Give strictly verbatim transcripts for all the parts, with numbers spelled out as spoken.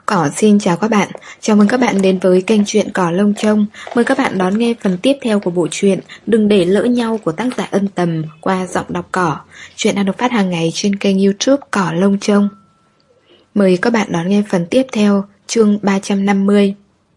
Cỏ xin chào các bạn, chào mừng các bạn đến với kênh truyện Cỏ Lông Trông. Mời các bạn đón nghe phần tiếp theo của bộ truyện Đừng để lỡ nhau của tác giả Ân Tầm qua giọng đọc Cỏ. Truyện đang được phát hàng ngày trên kênh YouTube Cỏ Lông Trông. Mời các bạn đón nghe phần tiếp theo, chương ba trăm năm mươi.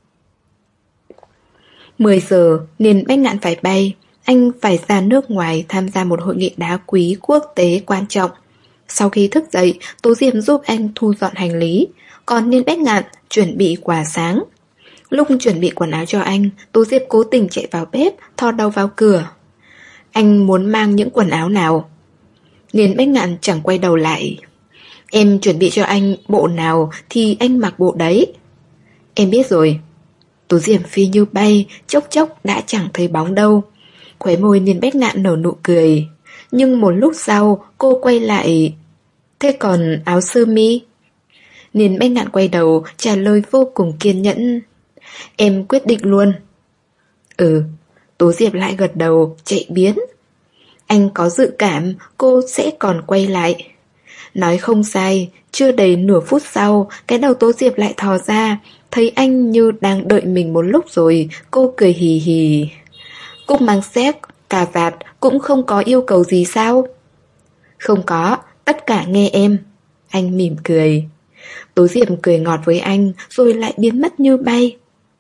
mười giờ, Niên Bách Ngạn phải bay. Anh phải ra nước ngoài tham gia một hội nghị đá quý quốc tế quan trọng. Sau khi thức dậy, Tố Diệp giúp anh thu dọn hành lý, còn Niên Bách Ngạn chuẩn bị quà sáng. Lúc chuẩn bị quần áo cho anh, Tố Diệp cố tình chạy vào bếp, thò đầu vào cửa. Anh muốn mang những quần áo nào? Niên Bách Ngạn chẳng quay đầu lại. Em chuẩn bị cho anh bộ nào thì anh mặc bộ đấy. Em biết rồi. Tố Diệp phi như bay, chốc chốc đã chẳng thấy bóng đâu. Khóe môi Niên Bách Ngạn nở nụ cười. Nhưng một lúc sau cô quay lại. Thế còn áo sơ mi? Niên Bách Ngạn quay đầu trả lời vô cùng kiên nhẫn. Em quyết định luôn. Ừ. Tố Diệp lại gật đầu chạy biến. Anh có dự cảm cô sẽ còn quay lại. Nói không sai, chưa đầy nửa phút sau, cái đầu Tố Diệp lại thò ra. Thấy anh như đang đợi mình một lúc rồi, cô cười hì hì. Cúc mang xếp, cà vạt cũng không có yêu cầu gì sao? Không có, tất cả nghe em. Anh mỉm cười. Tố Diệp cười ngọt với anh rồi lại biến mất như bay.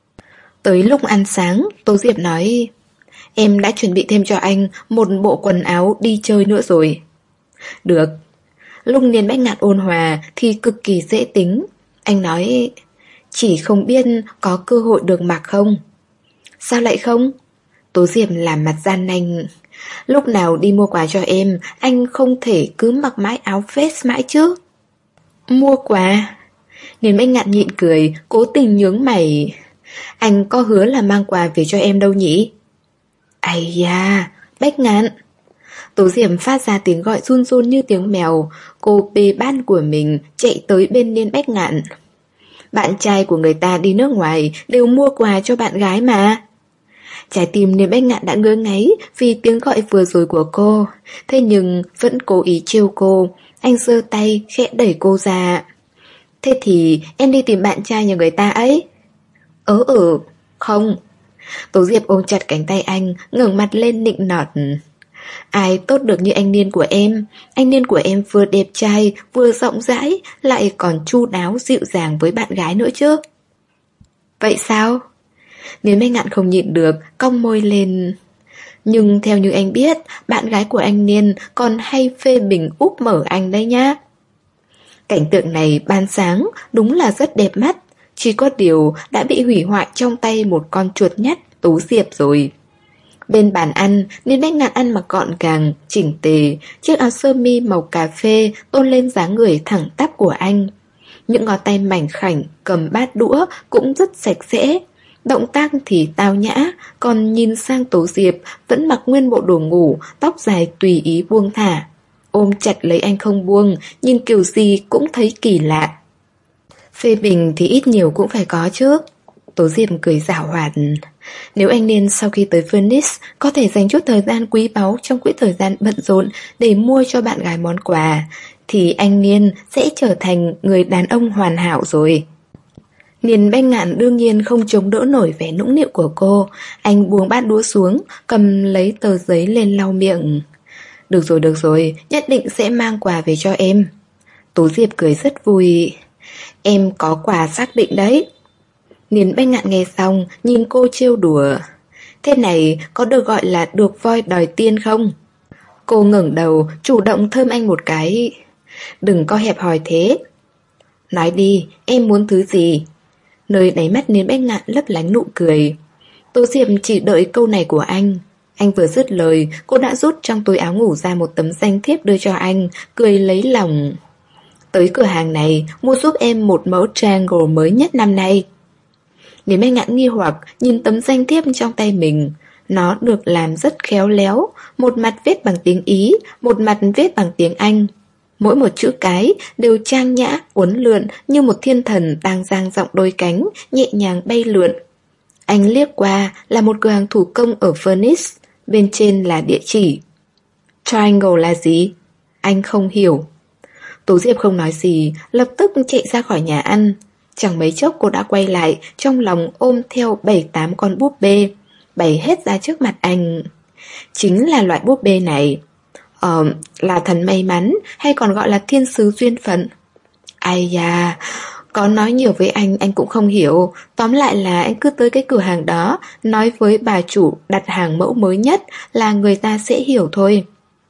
Tới lúc ăn sáng, Tố Diệp nói, em đã chuẩn bị thêm cho anh một bộ quần áo đi chơi nữa rồi. Được. Lúc Niên Bách Ngạn ôn hòa thì cực kỳ dễ tính. Anh nói, chỉ không biết có cơ hội được mặc không? Sao lại không? Tố Diệp làm mặt gian nanh. Lúc nào đi mua quà cho em, anh không thể cứ mặc mãi áo vest mãi chứ. Mua quà? Niên Bách Ngạn nhịn cười, cố tình nhướng mày. Anh có hứa là mang quà về cho em đâu nhỉ? Ây da, Bách Ngạn. Tố Diệp phát ra tiếng gọi run run như tiếng mèo. Cô bê ban của mình chạy tới bên Niên Bách Ngạn. Bạn trai của người ta đi nước ngoài đều mua quà cho bạn gái mà. Trái tim Niên Bách Ngạn đã ngứa ngáy vì tiếng gọi vừa rồi của cô. Thế nhưng vẫn cố ý trêu cô. Anh giơ tay khẽ đẩy cô ra. Thế thì em đi tìm bạn trai nhà người ta ấy. Ớ ừ, không. Tố Diệp ôm chặt cánh tay anh, ngẩng mặt lên nịnh nọt. Ai tốt được như anh Niên của em. Anh Niên của em vừa đẹp trai, vừa rộng rãi, lại còn chu đáo dịu dàng với bạn gái nữa chứ. Vậy sao? Niên Bách Ngạn không nhịn được, cong môi lên. Nhưng theo như anh biết, bạn gái của anh Niên còn hay phê bình úp mở anh đấy nhá. Cảnh tượng này ban sáng đúng là rất đẹp mắt. Chỉ có điều đã bị hủy hoại trong tay một con chuột nhắt Tố Diệp rồi. Bên bàn ăn, Niên Bách Ngạn ăn mặc gọn gàng, chỉnh tề. Chiếc áo sơ mi màu cà phê tôn lên dáng người thẳng tắp của anh. Những ngón tay mảnh khảnh cầm bát đũa cũng rất sạch sẽ. Động tác thì tao nhã, còn nhìn sang Tố Diệp vẫn mặc nguyên bộ đồ ngủ, tóc dài tùy ý buông thả. Ôm chặt lấy anh không buông, nhìn kiểu gì cũng thấy kỳ lạ. Phê bình thì ít nhiều cũng phải có chứ. Tố Diệp cười giảo hoạt. Nếu anh Niên sau khi tới Venice có thể dành chút thời gian quý báu trong quỹ thời gian bận rộn để mua cho bạn gái món quà, thì anh Niên sẽ trở thành người đàn ông hoàn hảo rồi. Niên Bách Ngạn đương nhiên không chống đỡ nổi vẻ nũng nịu của cô. Anh buông bát đũa xuống, cầm lấy tờ giấy lên lau miệng. Được rồi, được rồi, nhất định sẽ mang quà về cho em. Tố Diệp cười rất vui. Em có quà xác định đấy. Niên Bách Ngạn nghe xong, nhìn cô trêu đùa. Thế này có được gọi là được voi đòi tiên không? Cô ngẩng đầu, chủ động thơm anh một cái. Đừng có hẹp hòi thế. Nói đi, em muốn thứ gì? Nơi đáy mắt Niên Bách Ngạn lấp lánh nụ cười. Tố Diệp chỉ đợi câu này của anh. Anh vừa dứt lời, cô đã rút trong túi áo ngủ ra một tấm danh thiếp đưa cho anh, cười lấy lòng. Tới cửa hàng này, mua giúp em một mẫu triangle mới nhất năm nay. Niên Bách Ngạn nghi hoặc nhìn tấm danh thiếp trong tay mình. Nó được làm rất khéo léo, một mặt viết bằng tiếng Ý, một mặt viết bằng tiếng Anh. Mỗi một chữ cái đều trang nhã, uốn lượn như một thiên thần đang dang rộng đôi cánh, nhẹ nhàng bay lượn. Anh liếc qua là một cửa hàng thủ công ở Venice, bên trên là địa chỉ. Triangle là gì? Anh không hiểu. Tố Diệp không nói gì, lập tức chạy ra khỏi nhà ăn. Chẳng mấy chốc cô đã quay lại, trong lòng ôm theo bảy tám con búp bê, bày hết ra trước mặt anh. Chính là loại búp bê này. Ờ, là thần may mắn, hay còn gọi là thiên sứ duyên phận. Ai da, có nói nhiều với anh, anh cũng không hiểu. Tóm lại là anh cứ tới cái cửa hàng đó, nói với bà chủ đặt hàng mẫu mới nhất là người ta sẽ hiểu thôi.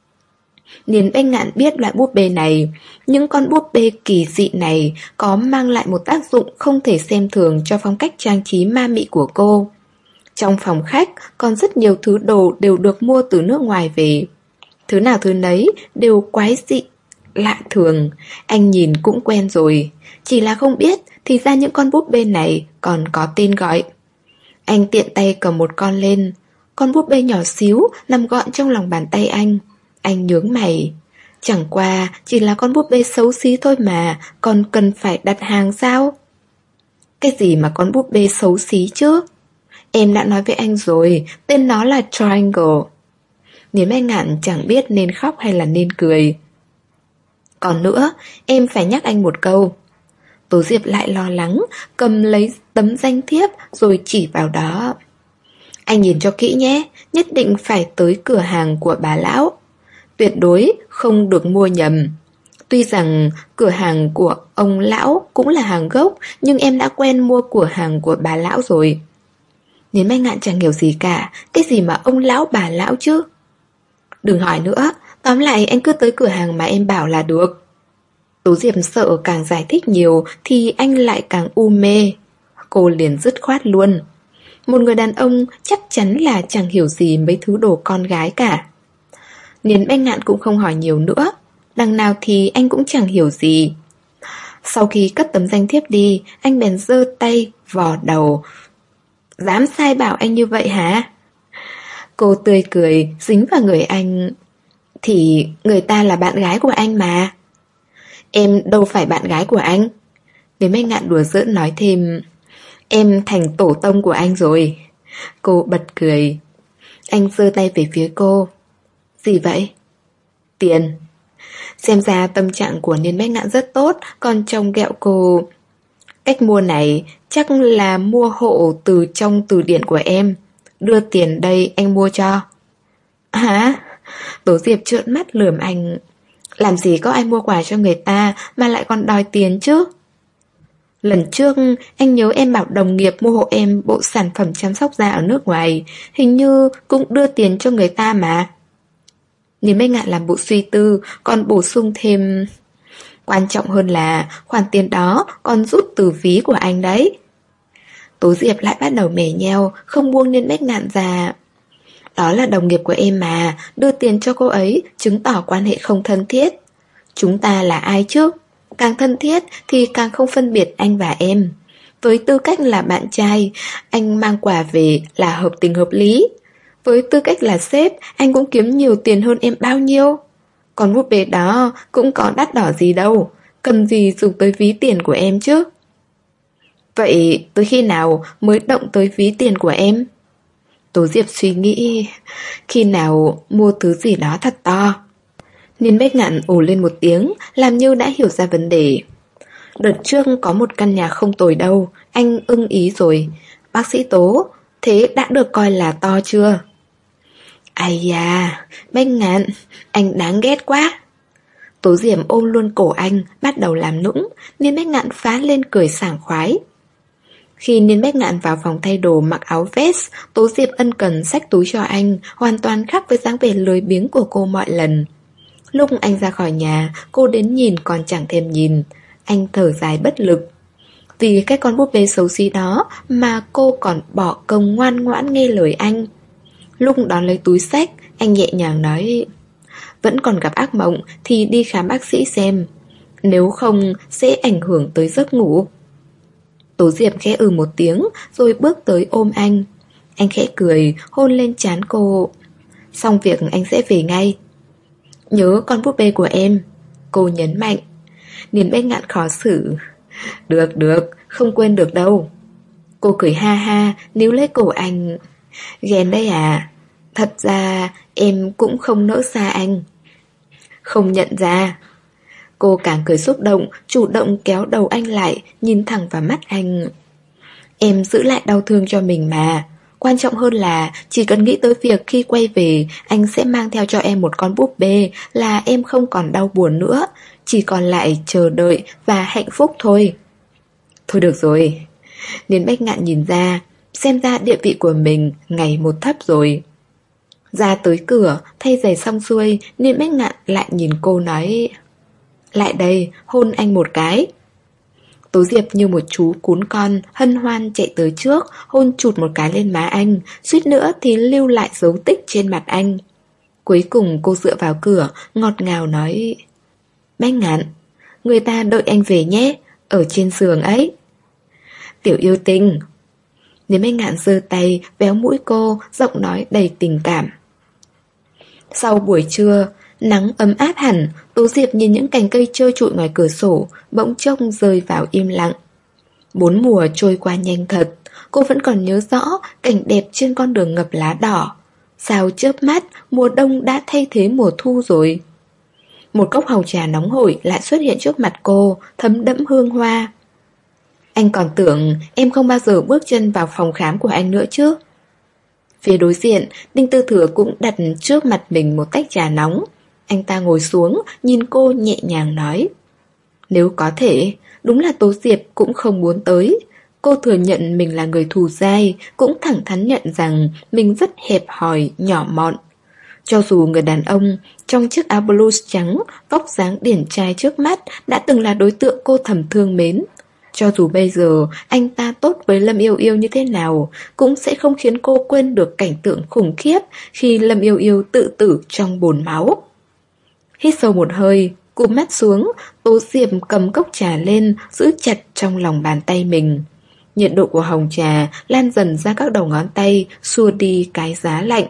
Niền Bách Ngạn biết loại búp bê này, những con búp bê kỳ dị này có mang lại một tác dụng không thể xem thường cho phong cách trang trí ma mị của cô. Trong phòng khách còn rất nhiều thứ đồ đều được mua từ nước ngoài về. Thứ nào thứ nấy đều quái dị, lạ thường. Anh nhìn cũng quen rồi, chỉ là không biết thì ra những con búp bê này còn có tên gọi. Anh tiện tay cầm một con lên. Con búp bê nhỏ xíu nằm gọn trong lòng bàn tay anh. Anh nhướng mày. Chẳng qua chỉ là con búp bê xấu xí thôi mà, còn cần phải đặt hàng sao? Cái gì mà con búp bê xấu xí chứ? Em đã nói với anh rồi, tên nó là Triangle. Niến Bách Ngạn chẳng biết nên khóc hay là nên cười. Còn nữa, em phải nhắc anh một câu. Tố Diệp lại lo lắng, cầm lấy tấm danh thiếp rồi chỉ vào đó. Anh nhìn cho kỹ nhé, nhất định phải tới cửa hàng của bà lão. Tuyệt đối không được mua nhầm. Tuy rằng cửa hàng của ông lão cũng là hàng gốc, nhưng em đã quen mua cửa hàng của bà lão rồi. Niến Bách Ngạn chẳng hiểu gì cả. Cái gì mà ông lão bà lão chứ? Đừng hỏi nữa, tóm lại anh cứ tới cửa hàng mà em bảo là được. Tố Diệp sợ càng giải thích nhiều thì anh lại càng u mê. Cô liền dứt khoát luôn. Một người đàn ông chắc chắn là chẳng hiểu gì mấy thứ đồ con gái cả. Niến Bách Ngạn cũng không hỏi nhiều nữa. Đằng nào thì anh cũng chẳng hiểu gì. Sau khi cất tấm danh thiếp đi, anh bèn giơ tay vò đầu. Dám sai bảo anh như vậy hả? Cô tươi cười dính vào người anh. Thì người ta là bạn gái của anh mà. Em đâu phải bạn gái của anh. Niến Bách Ngạn đùa giỡn nói thêm. Em thành tổ tông của anh rồi. Cô bật cười. Anh giơ tay về phía cô. Gì vậy? Tiền. Xem ra tâm trạng của Niến Bách Ngạn rất tốt, còn chồng ghẹo cô. Cách mua này chắc là mua hộ từ trong từ điển của em. Đưa tiền đây anh mua cho. Hả? Tố Diệp trợn mắt lườm anh. Làm gì có ai mua quà cho người ta mà lại còn đòi tiền chứ? Lần trước anh nhớ em bảo đồng nghiệp mua hộ em bộ sản phẩm chăm sóc da ở nước ngoài, hình như cũng đưa tiền cho người ta mà. Niến Bách Ngạn làm bộ suy tư, còn bổ sung thêm. Quan trọng hơn là khoản tiền đó còn rút từ ví của anh đấy. Tố Diệp lại bắt đầu mè nheo, không buông Niến Bách Ngạn ra. Đó là đồng nghiệp của em mà, đưa tiền cho cô ấy chứng tỏ quan hệ không thân thiết. Chúng ta là ai chứ? Càng thân thiết thì càng không phân biệt anh và em. Với tư cách là bạn trai, anh mang quà về là hợp tình hợp lý. Với tư cách là sếp, anh cũng kiếm nhiều tiền hơn em bao nhiêu. Còn búp bê đó cũng có đắt đỏ gì đâu, cần gì dùng tới ví tiền của em chứ? Vậy tới khi nào mới động tới ví tiền của em? Tố Diệp suy nghĩ. Khi nào mua thứ gì đó thật to. Niến Bách Ngạn ồ lên một tiếng, làm như đã hiểu ra vấn đề. Đợt trước có một căn nhà không tồi đâu, anh ưng ý rồi. Bác sĩ Tố, thế đã được coi là to chưa? Ai da, Bách Ngạn, anh đáng ghét quá. Tố Diệp ôm luôn cổ anh, bắt đầu làm nũng. Niến Bách Ngạn phá lên cười sảng khoái. Khi Niến Bách Ngạn vào phòng thay đồ mặc áo vest, Tố Diệp ân cần xách túi cho anh, hoàn toàn khác với dáng vẻ lười biếng của cô mọi lần. Lúc anh ra khỏi nhà, cô đến nhìn còn chẳng thèm nhìn. Anh thở dài bất lực. Vì cái con búp bê xấu xí đó mà cô còn bỏ công ngoan ngoãn nghe lời anh. Lúc đón lấy túi xách, anh nhẹ nhàng nói. Vẫn còn gặp ác mộng thì đi khám bác sĩ xem. Nếu không sẽ ảnh hưởng tới giấc ngủ. Tố Diệp khẽ ừ một tiếng rồi bước tới ôm anh. Anh khẽ cười, hôn lên trán cô. Xong việc anh sẽ về ngay. Nhớ con búp bê của em. Cô nhấn mạnh. Niến Bách Ngạn khó xử. Được được, không quên được đâu. Cô cười ha ha, níu lấy cổ anh. Ghen đấy à? Thật ra em cũng không nỡ xa anh. Không nhận ra. Cô càng cười xúc động, chủ động kéo đầu anh lại, nhìn thẳng vào mắt anh. Em giữ lại đau thương cho mình mà. Quan trọng hơn là chỉ cần nghĩ tới việc khi quay về anh sẽ mang theo cho em một con búp bê là em không còn đau buồn nữa. Chỉ còn lại chờ đợi và hạnh phúc thôi. Thôi được rồi. Niên Bách Ngạn nhìn ra, xem ra địa vị của mình ngày một thấp rồi. Ra tới cửa, thay giày xong xuôi, Niên Bách Ngạn lại nhìn cô nói: Lại đây, hôn anh một cái. Tố Diệp như một chú cún con, hân hoan chạy tới trước, hôn chụt một cái lên má anh, suýt nữa thì lưu lại dấu tích trên mặt anh. Cuối cùng cô dựa vào cửa, ngọt ngào nói: Bách Ngạn, người ta đợi anh về nhé, ở trên giường ấy. Tiểu yêu tinh. Nếu Bách Ngạn giơ tay, véo mũi cô, giọng nói đầy tình cảm. Sau buổi trưa, nắng ấm áp hẳn, Tố Diệp nhìn những cành cây trơ trụi ngoài cửa sổ, bỗng chốc rơi vào im lặng. Bốn mùa trôi qua nhanh thật, cô vẫn còn nhớ rõ cảnh đẹp trên con đường ngập lá đỏ. Sao chớp mắt, mùa đông đã thay thế mùa thu rồi. Một cốc hồng trà nóng hổi lại xuất hiện trước mặt cô, thấm đẫm hương hoa. Anh còn tưởng em không bao giờ bước chân vào phòng khám của anh nữa chứ. Phía đối diện, Đinh Tư Thừa cũng đặt trước mặt mình một tách trà nóng. Anh ta ngồi xuống, nhìn cô nhẹ nhàng nói: Nếu có thể, đúng là Tố Diệp cũng không muốn tới. Cô thừa nhận mình là người thù dai, cũng thẳng thắn nhận rằng mình rất hẹp hòi, nhỏ mọn. Cho dù người đàn ông trong chiếc áo blues trắng, vóc dáng điển trai trước mắt đã từng là đối tượng cô thầm thương mến, cho dù bây giờ anh ta tốt với Lâm Yêu Yêu như thế nào, cũng sẽ không khiến cô quên được cảnh tượng khủng khiếp khi Lâm Yêu Yêu tự tử trong bồn máu. Hít sâu một hơi, cụp mắt xuống, Tố Diệp cầm cốc trà lên, giữ chặt trong lòng bàn tay mình. Nhiệt độ của hồng trà lan dần ra các đầu ngón tay, xua đi cái giá lạnh.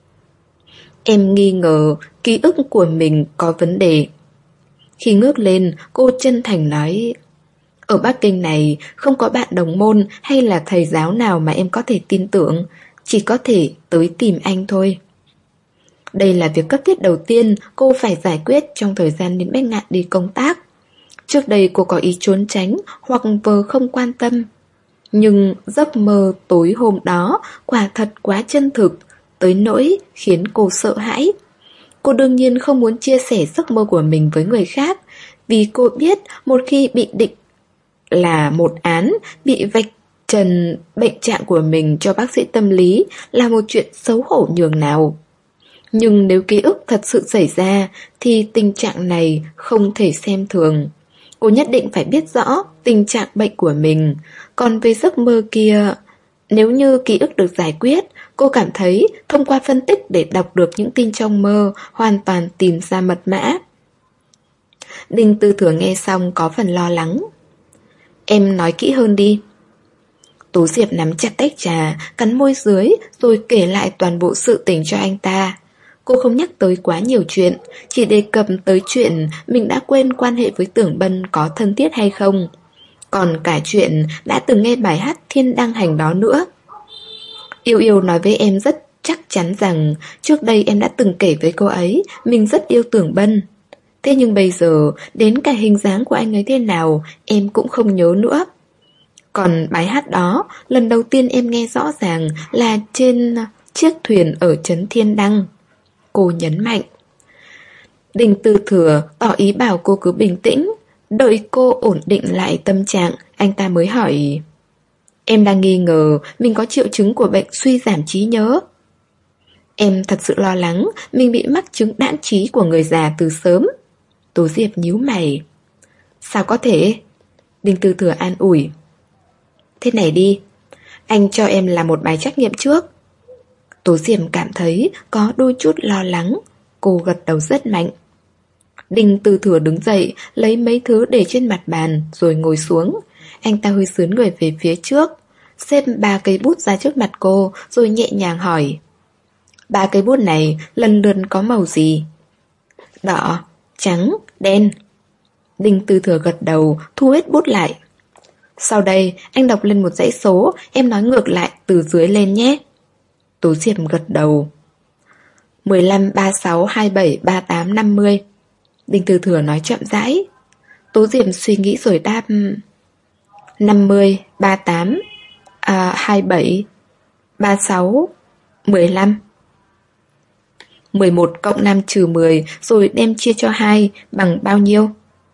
Em nghi ngờ ký ức của mình có vấn đề. Khi ngước lên, cô chân thành nói: Ở Bắc Kinh này không có bạn đồng môn hay là thầy giáo nào mà em có thể tin tưởng, chỉ có thể tới tìm anh thôi. Đây là việc cấp thiết đầu tiên cô phải giải quyết trong thời gian Niên Bách Ngạn đi công tác. Trước đây cô có ý trốn tránh hoặc vờ không quan tâm. Nhưng giấc mơ tối hôm đó quả thật quá chân thực, tới nỗi khiến cô sợ hãi. Cô đương nhiên không muốn chia sẻ giấc mơ của mình với người khác, vì cô biết một khi bị định là một án, bị vạch trần bệnh trạng của mình cho bác sĩ tâm lý là một chuyện xấu hổ nhường nào. Nhưng nếu ký ức thật sự xảy ra thì tình trạng này không thể xem thường. Cô nhất định phải biết rõ tình trạng bệnh của mình. Còn về giấc mơ kia, nếu như ký ức được giải quyết, cô cảm thấy thông qua phân tích để đọc được những tin trong mơ, hoàn toàn tìm ra mật mã. Đinh Tư Thừa nghe xong có phần lo lắng. Em nói kỹ hơn đi. Tố Diệp nắm chặt tách trà, cắn môi dưới rồi kể lại toàn bộ sự tình cho anh ta. Cô không nhắc tới quá nhiều chuyện, chỉ đề cập tới chuyện mình đã quên quan hệ với Tưởng Bân có thân thiết hay không. Còn cả chuyện đã từng nghe bài hát Thiên Đăng Hành đó nữa. Yêu Yêu nói với em rất chắc chắn rằng trước đây em đã từng kể với cô ấy mình rất yêu Tưởng Bân. Thế nhưng bây giờ đến cả hình dáng của anh ấy thế nào em cũng không nhớ nữa. Còn bài hát đó lần đầu tiên em nghe rõ ràng là trên chiếc thuyền ở trấn Thiên Đăng. Cô nhấn mạnh. Đinh Tư Thừa tỏ ý bảo cô cứ bình tĩnh. Đợi cô ổn định lại tâm trạng, anh ta mới hỏi: Em đang nghi ngờ mình có triệu chứng của bệnh suy giảm trí nhớ. Em thật sự lo lắng mình bị mắc chứng đãng trí của người già từ sớm. Tố Diệp nhíu mày. Sao có thể? Đinh Tư Thừa an ủi. Thế này đi, anh cho em làm một bài trắc nghiệm trước. Tố Diệp cảm thấy có đôi chút lo lắng. Cô gật đầu rất mạnh. Đinh Tư Thừa đứng dậy, lấy mấy thứ để trên mặt bàn rồi ngồi xuống. Anh ta hơi sướn người về phía trước, xếp ba cây bút ra trước mặt cô rồi nhẹ nhàng hỏi: Ba cây bút này lần lượt có màu gì? Đỏ, trắng, đen. Đinh Tư Thừa gật đầu, thu hết bút lại. Sau đây anh đọc lên một dãy số, em nói ngược lại từ dưới lên nhé. Tố Diệp gật đầu. mười lăm, ba mươi sáu, hai mươi bảy, ba mươi tám, năm mươi. Đinh Tư Thừa nói chậm rãi. Tố Diệp suy nghĩ rồi đáp: năm mươi, ba mươi tám, à, hai mươi bảy, ba mươi sáu, mười lăm. mười một cộng năm trừ mười rồi đem chia cho hai bằng bao nhiêu?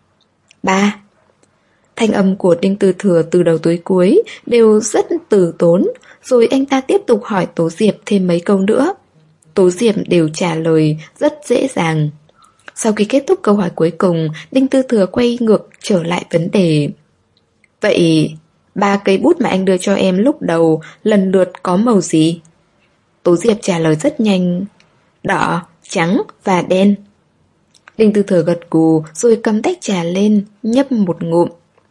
ba. Thanh âm của Đinh Tư Thừa từ đầu tới cuối đều rất từ tốn, rồi anh ta tiếp tục hỏi Tố Diệp thêm mấy câu nữa. Tố Diệp đều trả lời rất dễ dàng. Sau khi kết thúc câu hỏi cuối cùng, Đinh Tư Thừa quay ngược trở lại vấn đề. Vậy ba cây bút mà anh đưa cho em lúc đầu lần lượt có màu gì? Tố Diệp trả lời rất nhanh: đỏ, trắng và đen. Đinh Tư Thừa gật gù rồi cầm tách trà lên, nhấp một ngụm.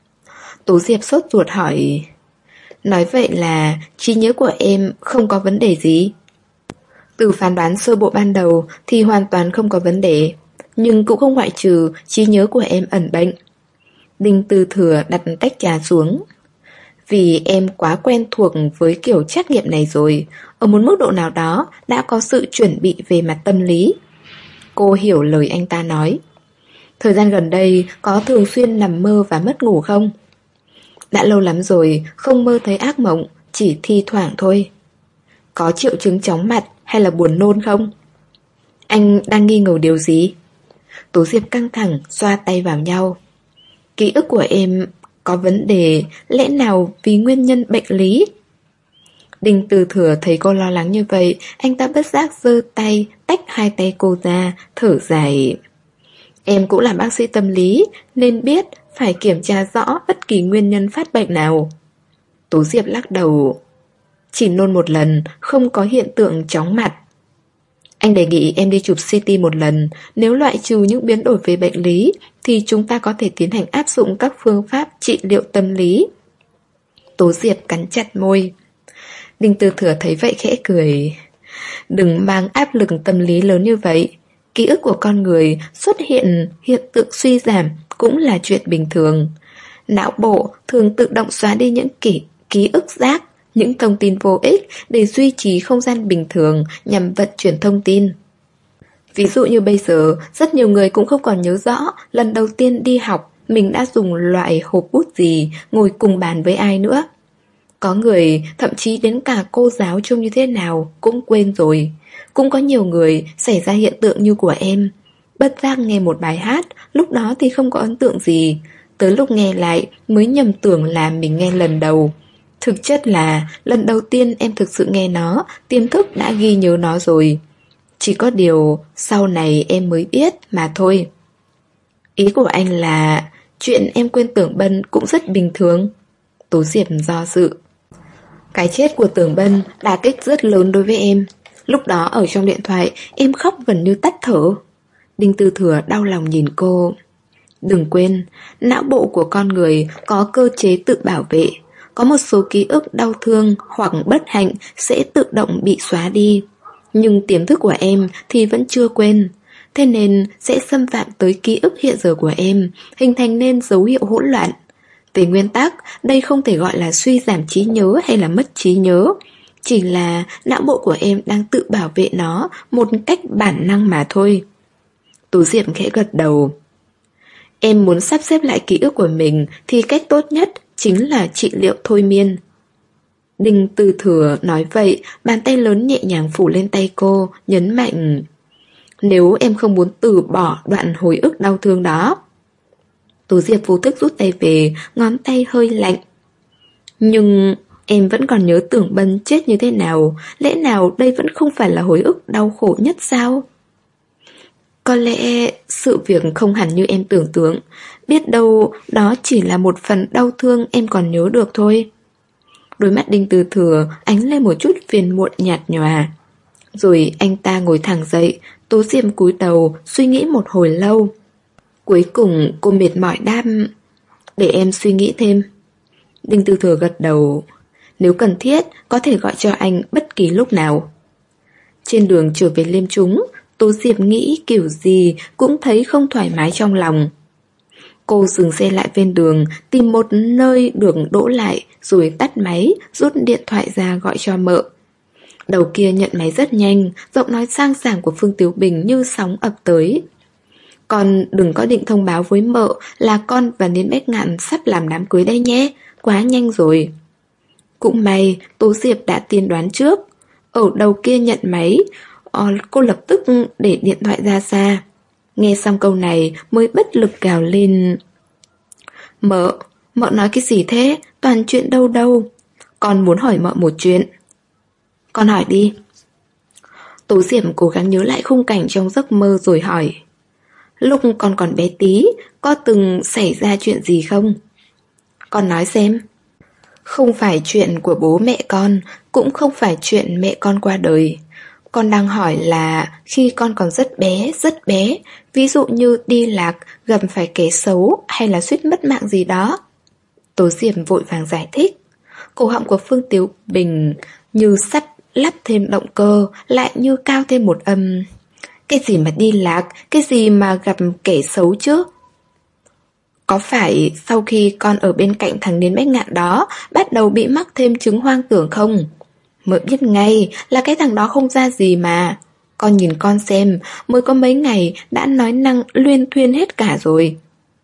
Tố Diệp sốt ruột hỏi: nói vậy là trí nhớ của em không có vấn đề gì? Từ phán đoán sơ bộ ban đầu thì hoàn toàn không có vấn đề, nhưng cũng không ngoại trừ trí nhớ của em ẩn bệnh. Đinh Tư Thừa đặt tách trà xuống. Vì em quá quen thuộc với kiểu trắc nghiệm này rồi, ở một mức độ nào đó đã có sự chuẩn bị về mặt tâm lý. Cô hiểu lời anh ta nói. Thời gian gần đây có thường xuyên nằm mơ và mất ngủ không? Đã lâu lắm rồi không mơ thấy ác mộng, chỉ thi thoảng thôi. Có triệu chứng chóng mặt hay là buồn nôn không? Anh đang nghi ngờ điều gì? Tố Diệp căng thẳng xoa tay vào nhau. Ký ức của em có vấn đề, lẽ nào vì nguyên nhân bệnh lý? Đinh Tư Thừa thấy cô lo lắng như vậy, anh ta bất giác giơ tay tách hai tay cô ra, thở dài. Em cũng là bác sĩ tâm lý nên biết phải kiểm tra rõ bất kỳ nguyên nhân phát bệnh nào. Tố Diệp lắc đầu. Chỉ nôn một lần, không có hiện tượng chóng mặt. Anh đề nghị em đi chụp xê tê một lần. Nếu loại trừ những biến đổi về bệnh lý thì chúng ta có thể tiến hành áp dụng các phương pháp trị liệu tâm lý. Tố Diệp cắn chặt môi. Đinh Tư Thừa thấy vậy khẽ cười. Đừng mang áp lực tâm lý lớn như vậy. Ký ức của con người xuất hiện hiện tượng suy giảm cũng là chuyện bình thường. Não bộ thường tự động xóa đi những ký, ký ức rác, những thông tin vô ích để duy trì không gian bình thường nhằm vận chuyển thông tin. Ví dụ như bây giờ, rất nhiều người cũng không còn nhớ rõ lần đầu tiên đi học mình đã dùng loại hộp bút gì, ngồi cùng bàn với ai nữa. Có người thậm chí đến cả cô giáo trông như thế nào cũng quên rồi. Cũng có nhiều người xảy ra hiện tượng như của em. Bất giác nghe một bài hát, lúc đó thì không có ấn tượng gì. Tới lúc nghe lại mới nhầm tưởng là mình nghe lần đầu. Thực chất là lần đầu tiên em thực sự nghe nó, tiềm thức đã ghi nhớ nó rồi. Chỉ có điều sau này em mới biết mà thôi. Ý của anh là chuyện em quên Tưởng Bân cũng rất bình thường. Tố Diệp do dự. Cái chết của Tưởng Bân đả kích rất lớn đối với em. Lúc đó ở trong điện thoại em khóc gần như tắt thở. Đinh Tư Thừa đau lòng nhìn cô. Đừng quên, não bộ của con người có cơ chế tự bảo vệ. Có một số ký ức đau thương hoặc bất hạnh sẽ tự động bị xóa đi. Nhưng tiềm thức của em thì vẫn chưa quên. Thế nên sẽ xâm phạm tới ký ức hiện giờ của em, hình thành nên dấu hiệu hỗn loạn. Về nguyên tắc, đây không thể gọi là suy giảm trí nhớ hay là mất trí nhớ. Chỉ là não bộ của em đang tự bảo vệ nó một cách bản năng mà thôi. Tú Diệp khẽ gật đầu. Em muốn sắp xếp lại ký ức của mình thì cách tốt nhất chính là trị liệu thôi miên. Đinh Tư Thừa nói vậy, bàn tay lớn nhẹ nhàng phủ lên tay cô, nhấn mạnh. Nếu em không muốn từ bỏ đoạn hồi ức đau thương đó. Tú Diệp vô thức rút tay về, ngón tay hơi lạnh. Nhưng em vẫn còn nhớ Tưởng Bân chết như thế nào, lẽ nào đây vẫn không phải là hồi ức đau khổ nhất sao? Có lẽ sự việc không hẳn như em tưởng tượng, biết đâu đó chỉ là một phần đau thương em còn nhớ được thôi. Đôi mắt Đinh Tư Thừa ánh lên một chút phiền muộn nhạt nhòa. Rồi anh ta ngồi thẳng dậy, Tố Diệp cúi đầu suy nghĩ một hồi lâu. Cuối cùng cô mệt mỏi đáp. Để em suy nghĩ thêm. Đinh Tư Thừa gật đầu. Nếu cần thiết có thể gọi cho anh bất kỳ lúc nào. Trên đường trở về Liêm Trúng, Tố Diệp nghĩ kiểu gì cũng thấy không thoải mái trong lòng. Cô dừng xe lại bên đường, tìm một nơi đường đỗ lại, rồi tắt máy, rút điện thoại ra gọi cho mợ. Đầu kia nhận máy rất nhanh, giọng nói sang sảng của Phương Tiếu Bình như sóng ập tới. Con đừng có định thông báo với mợ là con và Niên Bách Ngạn sắp làm đám cưới đây nhé. Quá nhanh rồi. Cũng may Tố Diệp đã tiên đoán trước. Ở đầu kia nhận máy, ờ, cô lập tức để điện thoại ra xa. Nghe xong câu này mới bất lực gào lên. Mợ, mợ nói cái gì thế? Toàn chuyện đâu đâu. Con muốn hỏi mợ một chuyện. Con hỏi đi. Tố Diệp cố gắng nhớ lại khung cảnh trong giấc mơ rồi hỏi. Lúc con còn bé tí, có từng xảy ra chuyện gì không? Con nói xem. Không phải chuyện của bố mẹ con, cũng không phải chuyện mẹ con qua đời. Con đang hỏi là khi con còn rất bé, rất bé, ví dụ như đi lạc, gặp phải kẻ xấu hay là suýt mất mạng gì đó. Tố Diệp vội vàng giải thích. Cổ họng của Phương Tiếu Bình như sắt lắp thêm động cơ, lại như cao thêm một âm. Cái gì mà đi lạc, cái gì mà gặp kẻ xấu chứ? Có phải sau khi con ở bên cạnh thằng Niên Bách Ngạn đó bắt đầu bị mắc thêm chứng hoang tưởng không? Mợ biết ngay là cái thằng đó không ra gì mà. Con nhìn con xem, mới có mấy ngày đã nói năng luyên thuyên hết cả rồi.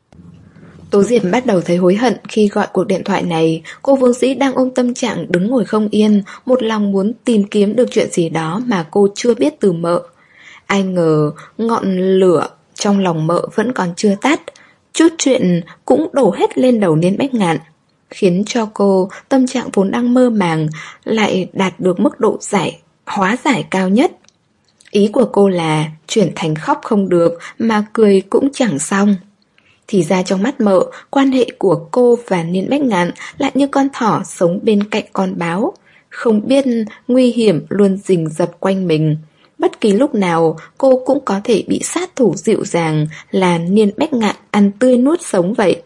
Tố Diệp bắt đầu thấy hối hận khi gọi cuộc điện thoại này. Cô vốn dĩ đang ôm tâm trạng đứng ngồi không yên, một lòng muốn tìm kiếm được chuyện gì đó mà cô chưa biết từ mợ. Ai ngờ ngọn lửa trong lòng mợ vẫn còn chưa tắt. Chút chuyện cũng đổ hết lên đầu Niên Bách Ngạn, khiến cho cô tâm trạng vốn đang mơ màng lại đạt được mức độ giải hóa giải cao nhất. Ý của cô là chuyển thành khóc không được mà cười cũng chẳng xong. Thì ra trong mắt mợ, quan hệ của cô và Niên Bách Ngạn lại như con thỏ sống bên cạnh con báo, không biết nguy hiểm luôn rình rập quanh mình. Bất kỳ lúc nào cô cũng có thể bị sát thủ dịu dàng là Niên Bách Ngạn ăn tươi nuốt sống vậy.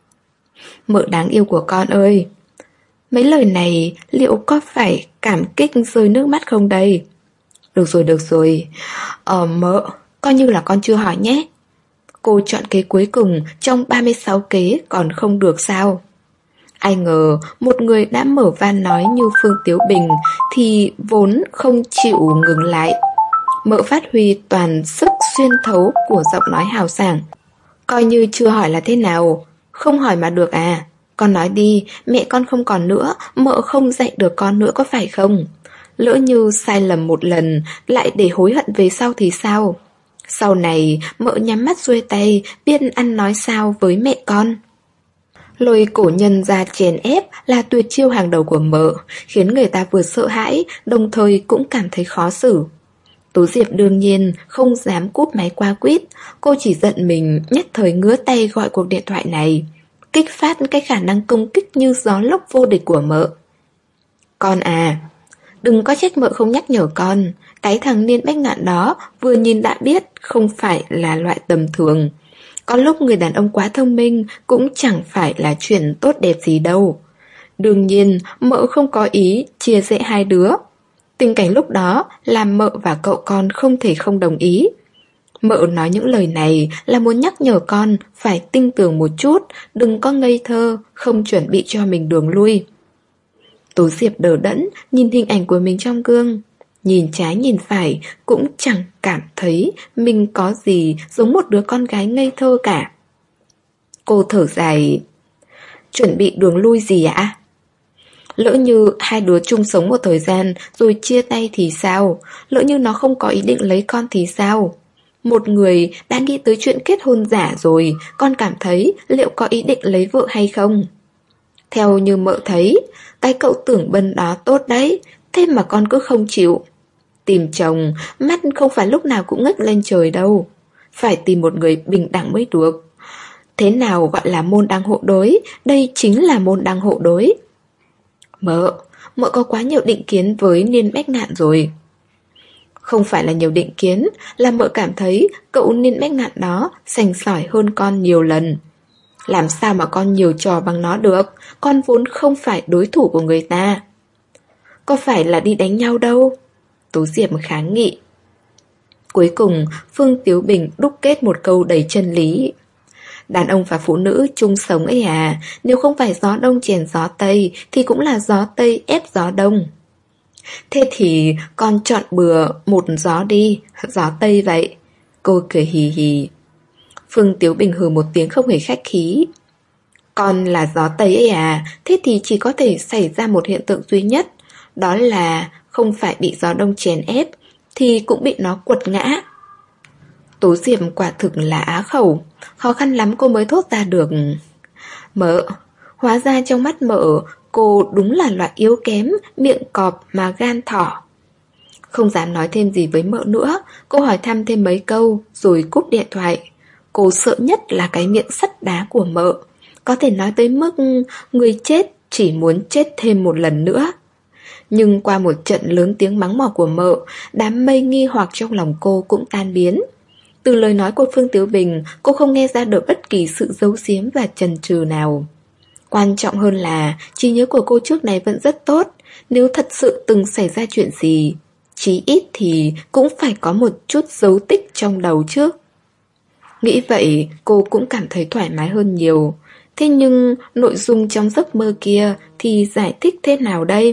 Mợ đáng yêu của con ơi, mấy lời này liệu có phải cảm kích rơi nước mắt không đây? Được rồi, được rồi. Ờ mợ, coi như là con chưa hỏi nhé. Cô chọn kế cuối cùng trong ba mươi sáu kế còn không được sao? Ai ngờ một người đã mở van nói như Phương Tiếu Bình thì vốn không chịu ngừng lại. Mợ phát huy toàn sức xuyên thấu của giọng nói hào sảng. Coi như chưa hỏi là thế nào? Không hỏi mà được à? Con nói đi, mẹ con không còn nữa, mợ không dạy được con nữa có phải không? Lỡ như sai lầm một lần lại để hối hận về sau thì sao? Sau này mợ nhắm mắt xuôi tay, biết ăn nói sao với mẹ con. Lôi cổ nhân ra chèn ép là tuyệt chiêu hàng đầu của mợ, khiến người ta vừa sợ hãi, đồng thời cũng cảm thấy khó xử. Tố Diệp đương nhiên không dám cúp máy qua quýt. Cô chỉ giận mình nhất thời ngứa tay gọi cuộc điện thoại này, kích phát cái khả năng công kích như gió lốc vô địch của mợ. Con à, đừng có trách mợ không nhắc nhở con. Cái thằng Niên Bách Ngạn đó vừa nhìn đã biết không phải là loại tầm thường. Có lúc người đàn ông quá thông minh cũng chẳng phải là chuyện tốt đẹp gì đâu. Đương nhiên mợ không có ý chia rẽ hai đứa. Tình cảnh lúc đó làm mợ và cậu con không thể không đồng ý. Mợ nói những lời này là muốn nhắc nhở con phải tinh tường một chút, đừng có ngây thơ, không chuẩn bị cho mình đường lui. Tố Diệp đờ đẫn nhìn hình ảnh của mình trong gương, nhìn trái nhìn phải cũng chẳng cảm thấy mình có gì giống một đứa con gái ngây thơ cả. Cô thở dài. Chuẩn bị đường lui gì ạ? Lỡ như hai đứa chung sống một thời gian rồi chia tay thì sao? Lỡ như nó không có ý định lấy con thì sao? Một người đã nghĩ tới chuyện kết hôn giả rồi, con cảm thấy liệu có ý định lấy vợ hay không? Theo như mợ thấy, cái cậu Tưởng Bân đó tốt đấy, thế mà con cứ không chịu. Tìm chồng, mắt không phải lúc nào cũng ngước lên trời đâu. Phải tìm một người bình đẳng mới được. Thế nào gọi là môn đăng hộ đối? Đây chính là môn đăng hộ đối. Mợ, mợ có quá nhiều định kiến với Niên Bách Ngạn rồi. Không phải là nhiều định kiến, là mợ cảm thấy cậu Niên Bách Ngạn đó sành sỏi hơn con nhiều lần. Làm sao mà con nhiều trò bằng nó được? Con vốn không phải đối thủ của người ta. Có phải là đi đánh nhau đâu? Tố Diệp kháng nghị. Cuối cùng Phương Tiếu Bình đúc kết một câu đầy chân lý. Đàn ông và phụ nữ chung sống ấy à, nếu không phải gió đông chèn gió tây thì cũng là gió tây ép gió đông. Thế thì con chọn bừa một gió đi, gió tây vậy. Cô cười hì hì. Phương Tiếu Bình hừ một tiếng không hề khách khí. Con là gió Tây ấy à, thế thì chỉ có thể xảy ra một hiện tượng duy nhất. Đó là không phải bị gió đông chèn ép, thì cũng bị nó quật ngã. Tố Diệm quả thực là á khẩu, khó khăn lắm cô mới thốt ra được. Mợ, hóa ra trong mắt mợ, cô đúng là loại yếu kém, miệng cọp mà gan thỏ. Không dám nói thêm gì với mợ nữa, cô hỏi thăm thêm mấy câu rồi cúp điện thoại. Cô sợ nhất là cái miệng sắt đá của mợ, có thể nói tới mức người chết chỉ muốn chết thêm một lần nữa. Nhưng qua một trận lớn tiếng mắng mỏ của mợ, đám mây nghi hoặc trong lòng cô cũng tan biến. Từ lời nói của Phương Tiếu Bình, cô không nghe ra được bất kỳ sự giấu giếm và chần chừ nào. Quan trọng hơn là trí nhớ của cô trước này vẫn rất tốt. Nếu thật sự từng xảy ra chuyện gì, chí ít thì cũng phải có một chút dấu tích trong đầu chứ. Nghĩ vậy cô cũng cảm thấy thoải mái hơn nhiều. Thế nhưng nội dung trong giấc mơ kia thì giải thích thế nào đây?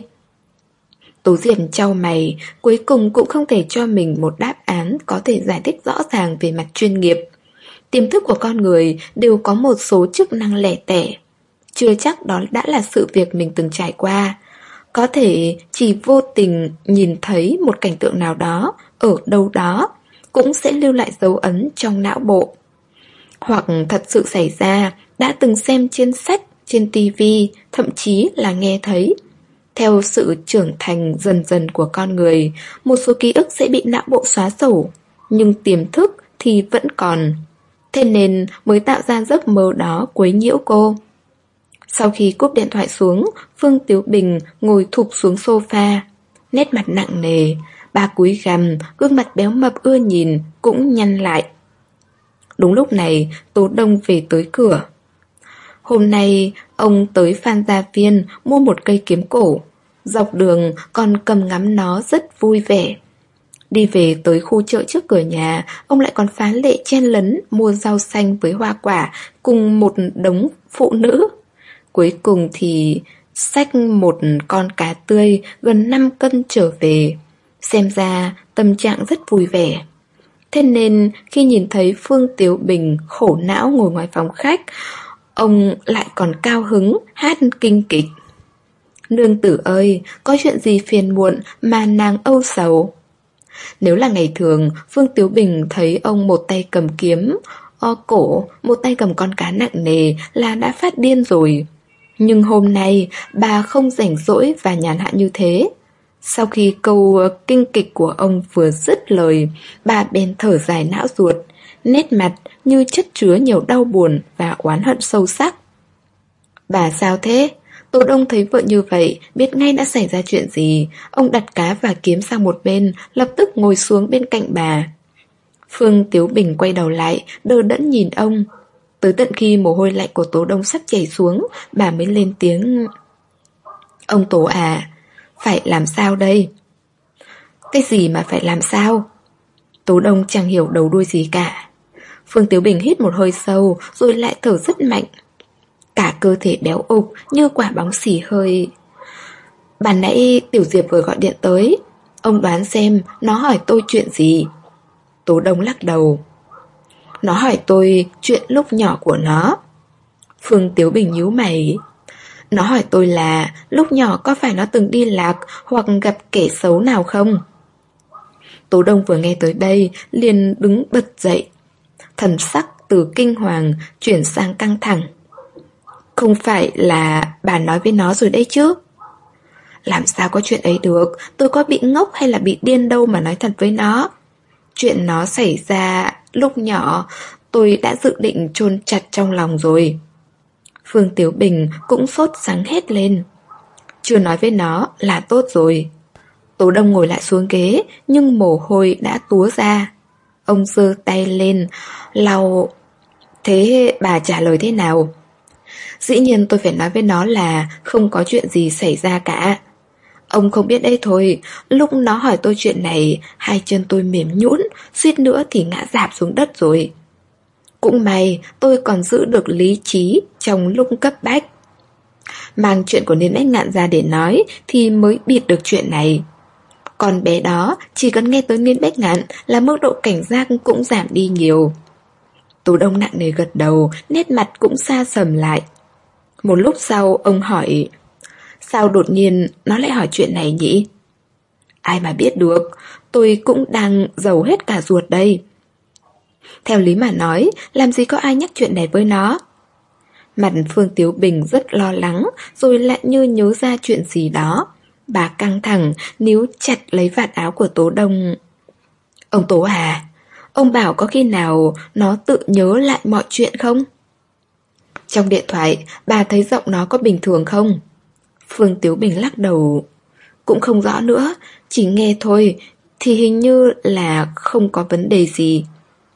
Tố Diệm chau mày, cuối cùng cũng không thể cho mình một đáp án có thể giải thích rõ ràng về mặt chuyên nghiệp. Tiềm thức của con người đều có một số chức năng lẻ tẻ. Chưa chắc đó đã là sự việc mình từng trải qua. Có thể chỉ vô tình nhìn thấy một cảnh tượng nào đó ở đâu đó cũng sẽ lưu lại dấu ấn trong não bộ. Hoặc thật sự xảy ra, đã từng xem trên sách, trên tivi, thậm chí là nghe thấy. Theo sự trưởng thành dần dần của con người, một số ký ức sẽ bị não bộ xóa sổ, nhưng tiềm thức thì vẫn còn. Thế nên mới tạo ra giấc mơ đó quấy nhiễu cô. Sau khi cúp điện thoại xuống, Phương Tiếu Bình ngồi thụp xuống sofa, nét mặt nặng nề, bà cúi gằm, gương mặt béo mập ưa nhìn cũng nhăn lại. Đúng lúc này, Tố Đông về tới cửa. Hôm nay, ông tới Phan Gia Viên mua một cây kiếm cổ. Dọc đường còn cầm ngắm nó rất vui vẻ. Đi về tới khu chợ trước cửa nhà, ông lại còn phá lệ chen lấn mua rau xanh với hoa quả cùng một đống phụ nữ. Cuối cùng thì xách một con cá tươi gần năm cân trở về. Xem ra tâm trạng rất vui vẻ. Thế nên khi nhìn thấy Phương Tiếu Bình khổ não ngồi ngoài phòng khách, ông lại còn cao hứng hát kinh kịch. Nương tử ơi, có chuyện gì phiền muộn mà nàng âu sầu? Nếu là ngày thường, Phương Tiếu Bình thấy ông một tay cầm kiếm, o cổ, một tay cầm con cá nặng nề là đã phát điên rồi. Nhưng hôm nay, bà không rảnh rỗi và nhàn hạ như thế. Sau khi câu kinh kịch của ông vừa dứt lời, bà bèn thở dài não ruột, nét mặt như chất chứa nhiều đau buồn và oán hận sâu sắc. Bà sao thế? Tô Đông thấy vợ như vậy, biết ngay đã xảy ra chuyện gì. Ông đặt cá và kiếm sang một bên, lập tức ngồi xuống bên cạnh bà. Phương Tiếu Bình quay đầu lại, đờ đẫn nhìn ông. Tới tận khi mồ hôi lạnh của Tố Đông sắp chảy xuống, bà mới lên tiếng. Ông Tố à, phải làm sao đây? Cái gì mà phải làm sao? Tố Đông chẳng hiểu đầu đuôi gì cả. Phương Tiếu Bình hít một hơi sâu, rồi lại thở rất mạnh. Cả cơ thể béo ục như quả bóng xì hơi. Ban nãy Tiểu Diệp vừa gọi điện tới. Ông đoán xem nó hỏi tôi chuyện gì? Tố Đông lắc đầu. Nó hỏi tôi chuyện lúc nhỏ của nó. Phương Tiếu Bình nhíu mày. Nó hỏi tôi là lúc nhỏ có phải nó từng đi lạc hoặc gặp kẻ xấu nào không? Tố Đông vừa nghe tới đây liền đứng bật dậy. Thần sắc từ kinh hoàng chuyển sang căng thẳng. Không phải là bà nói với nó rồi đấy chứ? Làm sao có chuyện ấy được? Tôi có bị ngốc hay là bị điên đâu mà nói thật với nó. Chuyện nó xảy ra lúc nhỏ, tôi đã dự định chôn chặt trong lòng rồi. Phương Tiếu Bình cũng sốt sắng hét lên. Chưa nói với nó là tốt rồi. Tố Đông ngồi lại xuống ghế, nhưng mồ hôi đã túa ra. Ông giơ tay lên, lau. Thế bà trả lời thế nào? Dĩ nhiên tôi phải nói với nó là không có chuyện gì xảy ra cả. Ông không biết đấy thôi, lúc nó hỏi tôi chuyện này, hai chân tôi mềm nhũn, suýt nữa thì ngã rạp xuống đất rồi. Cũng may tôi còn giữ được lý trí trong lúc cấp bách. Mang chuyện của Niên Bách Ngạn ra để nói thì mới bịt được chuyện này. Con bé đó chỉ cần nghe tới Niên Bách Ngạn là mức độ cảnh giác cũng giảm đi nhiều. Tố Đông nặng nề gật đầu, nét mặt cũng xa sầm lại. Một lúc sau ông hỏi, sao đột nhiên nó lại hỏi chuyện này nhỉ? Ai mà biết được, tôi cũng đang giàu hết cả ruột đây. Theo lý mà nói, làm gì có ai nhắc chuyện này với nó. Mặt Phương Tiếu Bình rất lo lắng, rồi lại như nhớ ra chuyện gì đó. Bà căng thẳng, níu chặt lấy vạt áo của Tố Đông. Ông Tố à, ông bảo có khi nào nó tự nhớ lại mọi chuyện không? Trong điện thoại, bà thấy giọng nó có bình thường không? Phương Tiếu Bình lắc đầu. Cũng không rõ nữa, chỉ nghe thôi, thì hình như là không có vấn đề gì.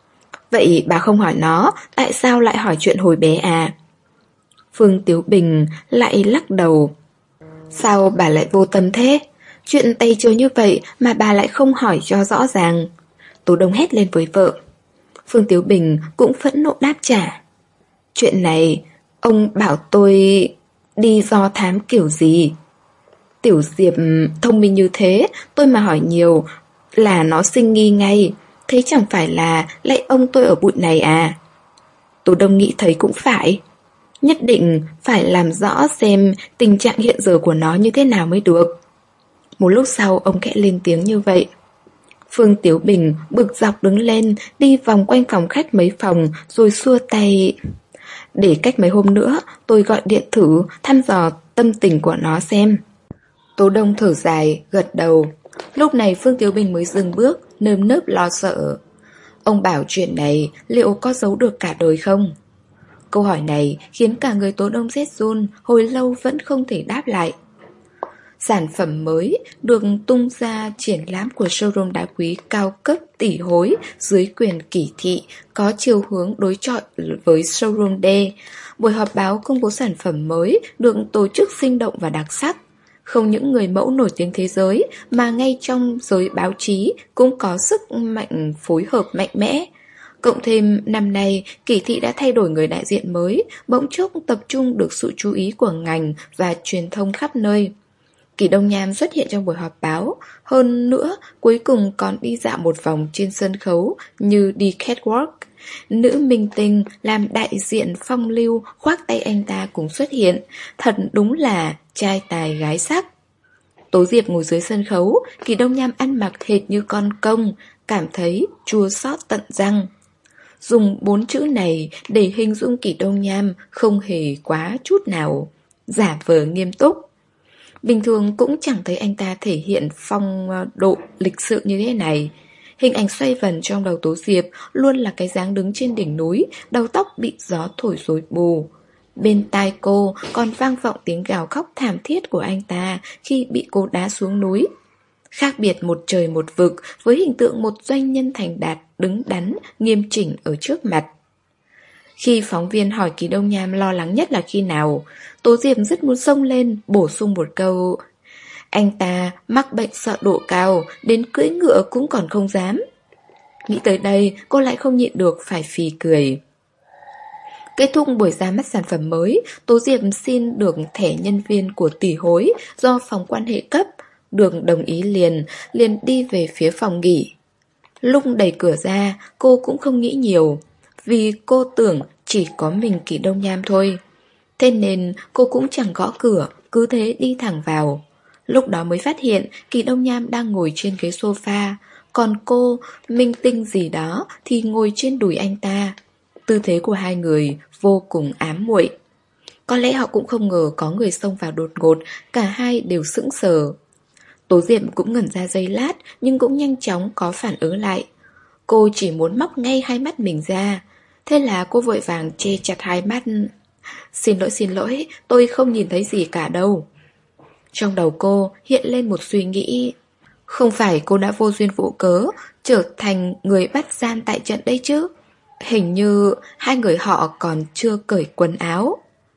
Vậy bà không hỏi nó, tại sao lại hỏi chuyện hồi bé à? Phương Tiếu Bình lại lắc đầu. Sao bà lại vô tâm thế? Chuyện tay chơi như vậy mà bà lại không hỏi cho rõ ràng. Tố Đông hét lên với vợ. Phương Tiếu Bình cũng phẫn nộ đáp trả. Chuyện này, ông bảo tôi đi do thám kiểu gì? Tiểu Diệp thông minh như thế, tôi mà hỏi nhiều là nó sinh nghi ngay. Thế chẳng phải là lại ông tôi ở bụi này à? Tố Đông nghĩ thấy cũng phải. Nhất định phải làm rõ xem tình trạng hiện giờ của nó như thế nào mới được. Một lúc sau ông khẽ lên tiếng như vậy. Phương Tiếu Bình bực dọc đứng lên, đi vòng quanh phòng khách mấy phòng rồi xua tay. Để cách mấy hôm nữa tôi gọi điện thử thăm dò tâm tình của nó xem. Tố Đông thở dài, gật đầu. Lúc này Phương Tiếu Bình mới dừng bước, nơm nớp lo sợ. Ông bảo chuyện này liệu có giấu được cả đời không? Câu hỏi này khiến cả người Tố Đông rét run, hồi lâu vẫn không thể đáp lại. Sản phẩm mới được tung ra triển lãm của showroom đá quý cao cấp tỷ hối dưới quyền Kỷ Thị có chiều hướng đối chọi với showroom D. Buổi họp báo công bố sản phẩm mới được tổ chức sinh động và đặc sắc. Không những người mẫu nổi tiếng thế giới mà ngay trong giới báo chí cũng có sức mạnh phối hợp mạnh mẽ. Cộng thêm năm nay, Kỷ Thị đã thay đổi người đại diện mới, bỗng chốc tập trung được sự chú ý của ngành và truyền thông khắp nơi. Kỷ Đông Nham xuất hiện trong buổi họp báo, hơn nữa cuối cùng còn đi dạo một vòng trên sân khấu như đi catwalk. Nữ minh tinh làm đại diện phong lưu khoác tay anh ta cũng xuất hiện, thật đúng là trai tài gái sắc. Tố Diệp ngồi dưới sân khấu, Kỷ Đông Nham ăn mặc hệt như con công, cảm thấy chua xót tận răng. Dùng bốn chữ này để hình dung Kỷ Đông Nham không hề quá chút nào, giả vờ nghiêm túc. Bình thường cũng chẳng thấy anh ta thể hiện phong độ lịch sự như thế này. Hình ảnh xoay vần trong đầu Tố Diệp luôn là cái dáng đứng trên đỉnh núi, đầu tóc bị gió thổi rối bù. Bên tai cô còn vang vọng tiếng gào khóc thảm thiết của anh ta khi bị cô đá xuống núi. Khác biệt một trời một vực với hình tượng một doanh nhân thành đạt, đứng đắn, nghiêm chỉnh ở trước mặt. Khi phóng viên hỏi Kỷ Đông Nham lo lắng nhất là khi nào, Tố Diệp rất muốn xông lên, bổ sung một câu. Anh ta mắc bệnh sợ độ cao, đến cưỡi ngựa cũng còn không dám. Nghĩ tới đây, cô lại không nhịn được phải phì cười. Kết thúc buổi ra mắt sản phẩm mới, Tố Diệp xin được thẻ nhân viên của tỷ hối do phòng quan hệ cấp, được đồng ý liền, liền đi về phía phòng nghỉ. Lúc đẩy cửa ra, cô cũng không nghĩ nhiều, vì cô tưởng chỉ có mình Kỷ Đông Nham thôi. Thế nên cô cũng chẳng gõ cửa, cứ thế đi thẳng vào. Lúc đó mới phát hiện Kỷ Đông Nham đang ngồi trên ghế sofa, còn cô, minh tinh gì đó, thì ngồi trên đùi anh ta. Tư thế của hai người vô cùng ám muội. Có lẽ họ cũng không ngờ có người xông vào đột ngột, cả hai đều sững sờ. Tố Diệp cũng ngẩn ra giây lát, nhưng cũng nhanh chóng có phản ứng lại. Cô chỉ muốn móc ngay hai mắt mình ra. Thế là cô vội vàng che chặt hai mắt. Xin lỗi xin lỗi, tôi không nhìn thấy gì cả đâu. Trong đầu cô hiện lên một suy nghĩ. Không phải cô đã vô duyên vô cớ trở thành người bắt gian tại trận đây chứ? Hình như hai người họ còn chưa cởi quần áo.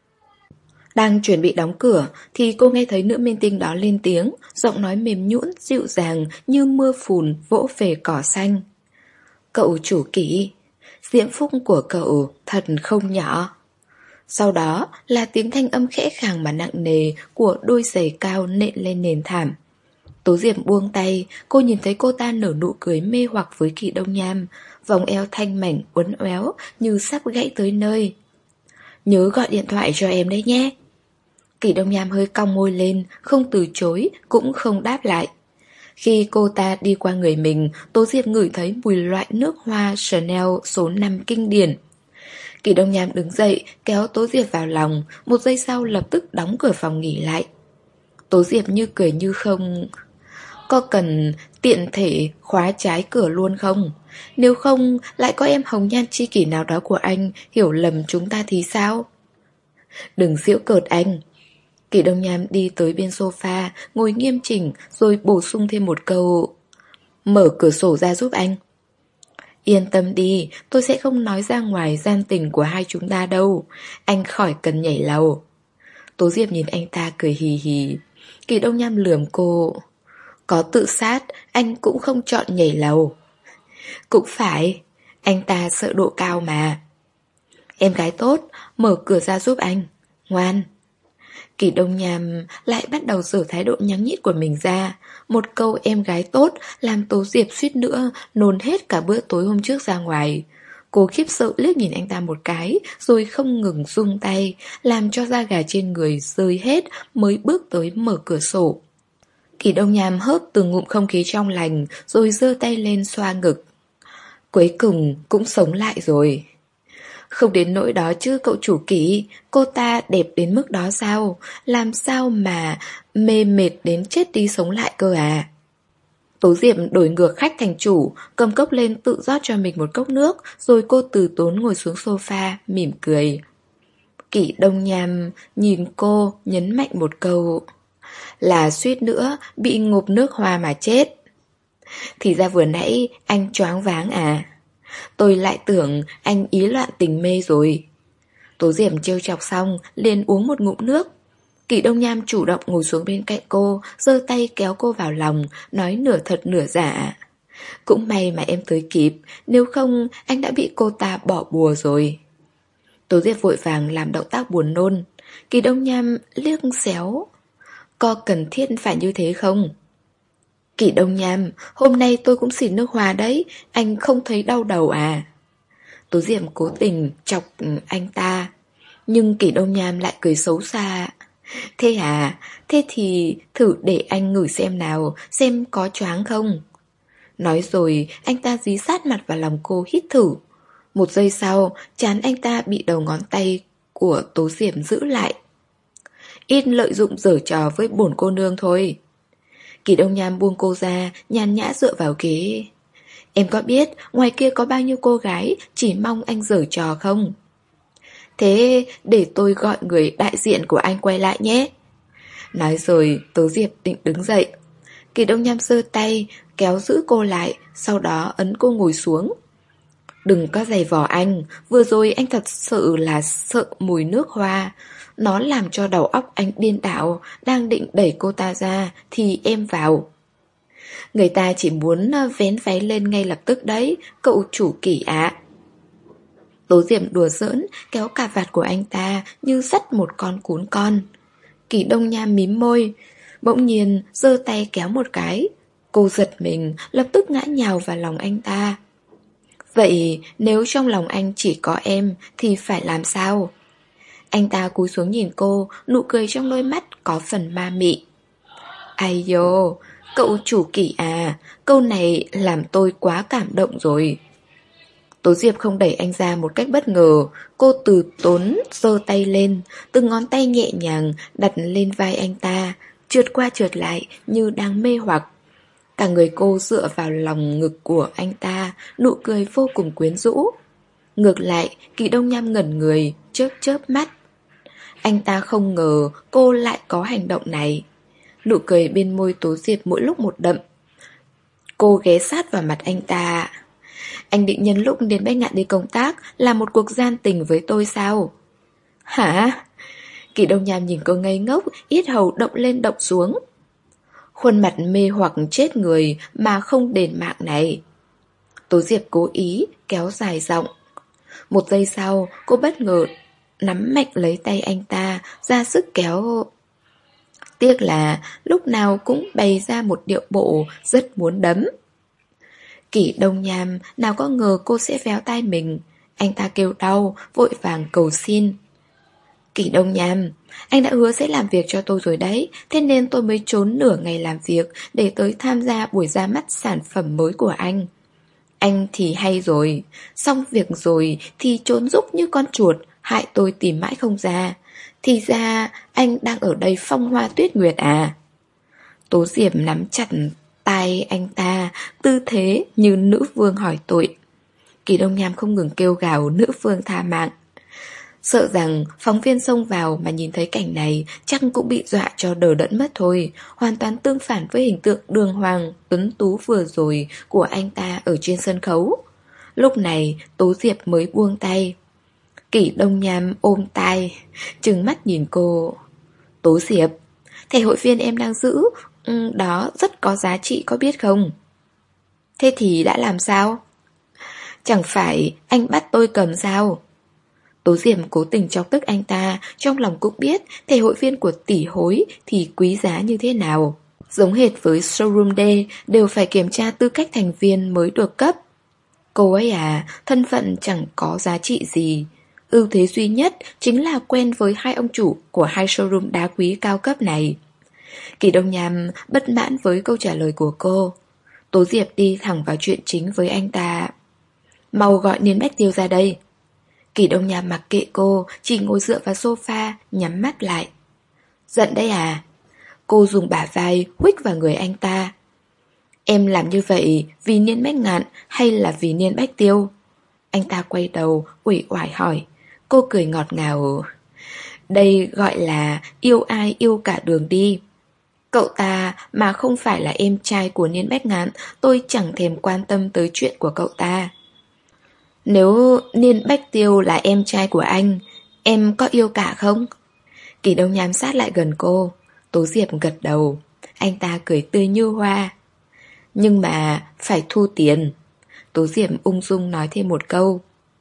Đang chuẩn bị đóng cửa thì cô nghe thấy nữ minh tinh đó lên tiếng, giọng nói mềm nhũn dịu dàng như mưa phùn vỗ về cỏ xanh. Cậu chủ Kỷ, diễm phúc của cậu thật không nhỏ. Sau đó là tiếng thanh âm khẽ khàng mà nặng nề của đôi giày cao nện lên nền thảm. Tố Diệp buông tay, cô nhìn thấy cô ta nở nụ cười mê hoặc với Kỷ Đông Nham, vòng eo thanh mảnh uốn éo như sắp gãy tới nơi. Nhớ gọi điện thoại cho em đấy nhé. Kỷ Đông Nham hơi cong môi lên, không từ chối, cũng không đáp lại. Khi cô ta đi qua người mình, Tố Diệp ngửi thấy mùi loại nước hoa Chanel số năm kinh điển. Kỷ Đông Nham đứng dậy, kéo Tố Diệp vào lòng, một giây sau lập tức đóng cửa phòng nghỉ lại. Tố Diệp như cười như không. Có cần tiện thể khóa trái cửa luôn không? Nếu không, lại có em hồng nhan tri kỷ nào đó của anh hiểu lầm chúng ta thì sao? Đừng giễu cợt anh. Kỷ Đông Nham đi tới bên sofa, ngồi nghiêm chỉnh rồi bổ sung thêm một câu. Mở cửa sổ ra giúp anh. Yên tâm đi, tôi sẽ không nói ra ngoài gian tình của hai chúng ta đâu. Anh khỏi cần nhảy lầu. Tố Diệp nhìn anh ta cười hì hì. Kỷ Đông Nham lườm cô. Có tự sát, anh cũng không chọn nhảy lầu. Cũng phải, anh ta sợ độ cao mà. Em gái tốt, mở cửa ra giúp anh. Ngoan. Kỷ Đông Nham lại bắt đầu giở thái độ nhắng nhít của mình ra. Một câu em gái tốt làm Tố Diệp suýt nữa nôn hết cả bữa tối hôm trước ra ngoài. Cô khiếp sợ liếc nhìn anh ta một cái, rồi không ngừng rung tay, làm cho da gà trên người rơi hết mới bước tới mở cửa sổ. Kỷ Đông Nham hớp từng ngụm không khí trong lành, rồi giơ tay lên xoa ngực. Cuối cùng cũng sống lại rồi. Không đến nỗi đó chứ cậu chủ Kỷ, cô ta đẹp đến mức đó sao? Làm sao mà mê mệt đến chết đi sống lại cơ à? Tố Diệp đổi ngược khách thành chủ, cầm cốc lên tự rót cho mình một cốc nước, rồi cô từ tốn ngồi xuống sofa, mỉm cười. Kỷ Đông Nham nhìn cô, nhấn mạnh một câu. Là suýt nữa bị ngộp nước hoa mà chết. Thì ra vừa nãy anh choáng váng à? Tôi lại tưởng anh ý loạn tình mê rồi. Tố Diệp trêu chọc xong liền uống một ngụm nước. Kỷ Đông Nham chủ động ngồi xuống bên cạnh cô, giơ tay kéo cô vào lòng, nói nửa thật nửa giả. Cũng may mà em tới kịp, nếu không anh đã bị cô ta bỏ bùa rồi. Tố Diệp vội vàng làm động tác buồn nôn. Kỷ Đông Nham liếc xéo. Có cần thiết phải như thế không? Kỷ Đông Nham, hôm nay tôi cũng xịt nước hoa đấy, anh không thấy đau đầu à? Tố Diệm cố tình chọc anh ta. Nhưng Kỷ Đông Nham lại cười xấu xa. Thế à, thế thì thử để anh ngửi xem nào, xem có choáng không. Nói rồi, anh ta dí sát mặt vào lòng cô hít thử. Một giây sau, trán anh ta bị đầu ngón tay của Tố Diệm giữ lại. Ít lợi dụng giở trò với bổn cô nương thôi. Kỷ Đông Nham buông cô ra, nhàn nhã dựa vào ghế. Em có biết ngoài kia có bao nhiêu cô gái chỉ mong anh giở trò không? Thế để tôi gọi người đại diện của anh quay lại nhé. Nói rồi Tố Diệp định đứng dậy. Kỷ Đông Nham giơ tay kéo giữ cô lại, sau đó ấn cô ngồi xuống. Đừng có giày vò anh, vừa rồi anh thật sự là sợ mùi nước hoa. Nó làm cho đầu óc anh điên đảo. Đang định đẩy cô ta ra thì em vào. Người ta chỉ muốn vén váy lên ngay lập tức đấy, cậu chủ Kỷ ạ. Tố Diệm đùa giỡn kéo cà vạt của anh ta như dắt một con cún con. Kỷ Đông Nham mím môi, bỗng nhiên giơ tay kéo một cái. Cô giật mình, lập tức ngã nhào vào lòng anh ta. Vậy nếu trong lòng anh chỉ có em thì phải làm sao? Anh ta cúi xuống nhìn cô, nụ cười trong đôi mắt có phần ma mị. Ai dô, cậu chủ Kỷ à, câu này làm tôi quá cảm động rồi. Tố Diệp không đẩy anh ra một cách bất ngờ. Cô từ tốn giơ tay lên, từng ngón tay nhẹ nhàng đặt lên vai anh ta, trượt qua trượt lại như đang mê hoặc. Cả người cô dựa vào lòng ngực của anh ta, nụ cười vô cùng quyến rũ. Ngược lại, Kỷ Đông Nham ngẩn người, chớp chớp mắt. Anh ta không ngờ cô lại có hành động này. Nụ cười bên môi Tố Diệp mỗi lúc một đậm. Cô ghé sát vào mặt anh ta. Anh định nhân lúc đến Bách Ngạn đi công tác làm một cuộc gian tình với tôi sao? Hả? Kỷ Đông Nham nhìn cô ngây ngốc, yết hầu động lên động xuống. Khuôn mặt mê hoặc chết người mà không đền mạng này. Tố Diệp cố ý kéo dài giọng. Một giây sau, cô bất ngờ nắm mạnh lấy tay anh ta, ra sức kéo. Tiếc là lúc nào cũng bày ra một điệu bộ rất muốn đấm. Kỷ Đông Nham nào có ngờ cô sẽ véo tai mình. Anh ta kêu đau, vội vàng cầu xin. Kỷ Đông Nham, anh đã hứa sẽ làm việc cho tôi rồi đấy, thế nên tôi mới trốn nửa ngày làm việc để tới tham gia buổi ra mắt sản phẩm mới của anh. Anh thì hay rồi, xong việc rồi thì trốn rúc như con chuột, hại tôi tìm mãi không ra. Thì ra anh đang ở đây phong hoa tuyết nguyệt à? Tố Diệp nắm chặt tay anh ta, tư thế như nữ vương hỏi tội. Kỳ Đông Nham không ngừng kêu gào nữ vương tha mạng. Sợ rằng phóng viên xông vào mà nhìn thấy cảnh này chắc cũng bị dọa cho đờ đẫn mất thôi. Hoàn toàn tương phản với hình tượng đường hoàng, tuấn tú vừa rồi của anh ta ở trên sân khấu. Lúc này Tố Diệp mới buông tay. Kỷ Đông Nham ôm tay, trừng mắt nhìn cô. Tố Diệp, thẻ hội viên em đang giữ, đó rất có giá trị có biết không? Thế thì đã làm sao? Chẳng phải anh bắt tôi cầm sao? Tố Diệp cố tình chọc tức anh ta, trong lòng cũng biết thẻ hội viên của tỷ hối thì quý giá như thế nào. Giống hệt với showroom D, đều phải kiểm tra tư cách thành viên mới được cấp. Cô ấy à, thân phận chẳng có giá trị gì. Ưu thế duy nhất chính là quen với hai ông chủ của hai showroom đá quý cao cấp này. Kỳ Đông Nham bất mãn với câu trả lời của cô. Tố Diệp đi thẳng vào chuyện chính với anh ta. Mau gọi Niên Bách Tiêu ra đây. Kỳ Đông Nham mặc kệ cô, chỉ ngồi dựa vào sofa, nhắm mắt lại. Giận đấy à? Cô dùng bả vai huých vào người anh ta. Em làm như vậy vì Niên Bách Ngạn hay là vì Niên Bách Tiêu? Anh ta quay đầu, uể oải hỏi. Cô cười ngọt ngào. Đây gọi là yêu ai yêu cả đường đi. Cậu ta mà không phải là em trai của Niên Bách Ngạn, tôi chẳng thèm quan tâm tới chuyện của cậu ta. Nếu Niên Bách Tiêu là em trai của anh, em có yêu cả không? Kỳ Đông Nham sát lại gần cô. Tố Diệp gật đầu. Anh ta cười tươi như hoa. Nhưng mà phải thu tiền. Tố Diệp ung dung nói thêm một câu.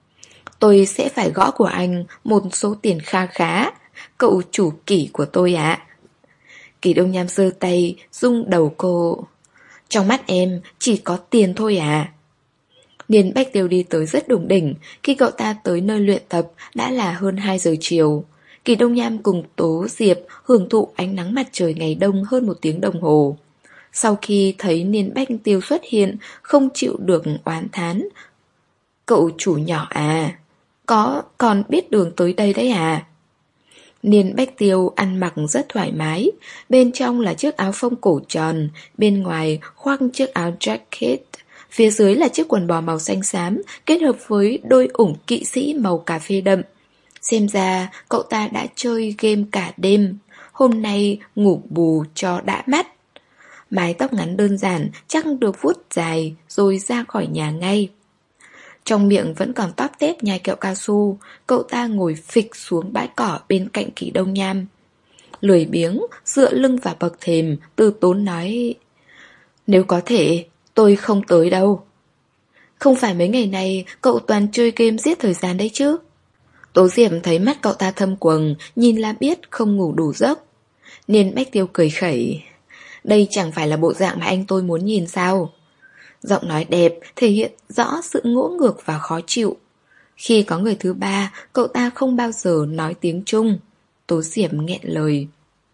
Tôi sẽ phải gõ của anh một số tiền kha khá. Cậu chủ Kỷ của tôi ạ. Kỳ Đông Nham giơ tay rung đầu cô. Trong mắt em chỉ có tiền thôi à? Niên Bách Tiêu đi tới rất đủng đỉnh. Khi cậu ta tới nơi luyện tập đã là hơn hai giờ chiều. Kỳ Đông Nham cùng Tố Diệp hưởng thụ ánh nắng mặt trời ngày đông hơn một tiếng đồng hồ. Sau khi thấy Niên Bách Tiêu xuất hiện, không chịu được oán thán. Cậu chủ nhỏ à? Có còn biết đường tới đây đấy à? Niên Bách Tiêu ăn mặc rất thoải mái. Bên trong là chiếc áo phông cổ tròn, bên ngoài khoác chiếc áo jacket. Phía dưới là chiếc quần bò màu xanh xám kết hợp với đôi ủng kỵ sĩ màu cà phê đậm. Xem ra cậu ta đã chơi game cả đêm. Hôm nay ngủ bù cho đã mắt. Mái tóc ngắn đơn giản chắc được vuốt dài rồi ra khỏi nhà ngay. Trong miệng vẫn còn tóp tép nhai kẹo cao su. Cậu ta ngồi phịch xuống bãi cỏ bên cạnh Kỳ Đông Nham. Lười biếng dựa lưng vào bậc thềm, từ tốn nói. Nếu có thể tôi không tới đâu. Không phải mấy ngày này cậu toàn chơi game giết thời gian đấy chứ? Tố Diệp thấy mắt cậu ta thâm quầng, nhìn là biết không ngủ đủ giấc. Niên Bách Tiêu cười khẩy. Đây chẳng phải là bộ dạng mà anh tôi muốn nhìn sao? Giọng nói đẹp thể hiện rõ sự ngỗ ngược và khó chịu. Khi có người thứ ba, cậu ta không bao giờ nói tiếng Trung. Tố Diệp nghẹn lời.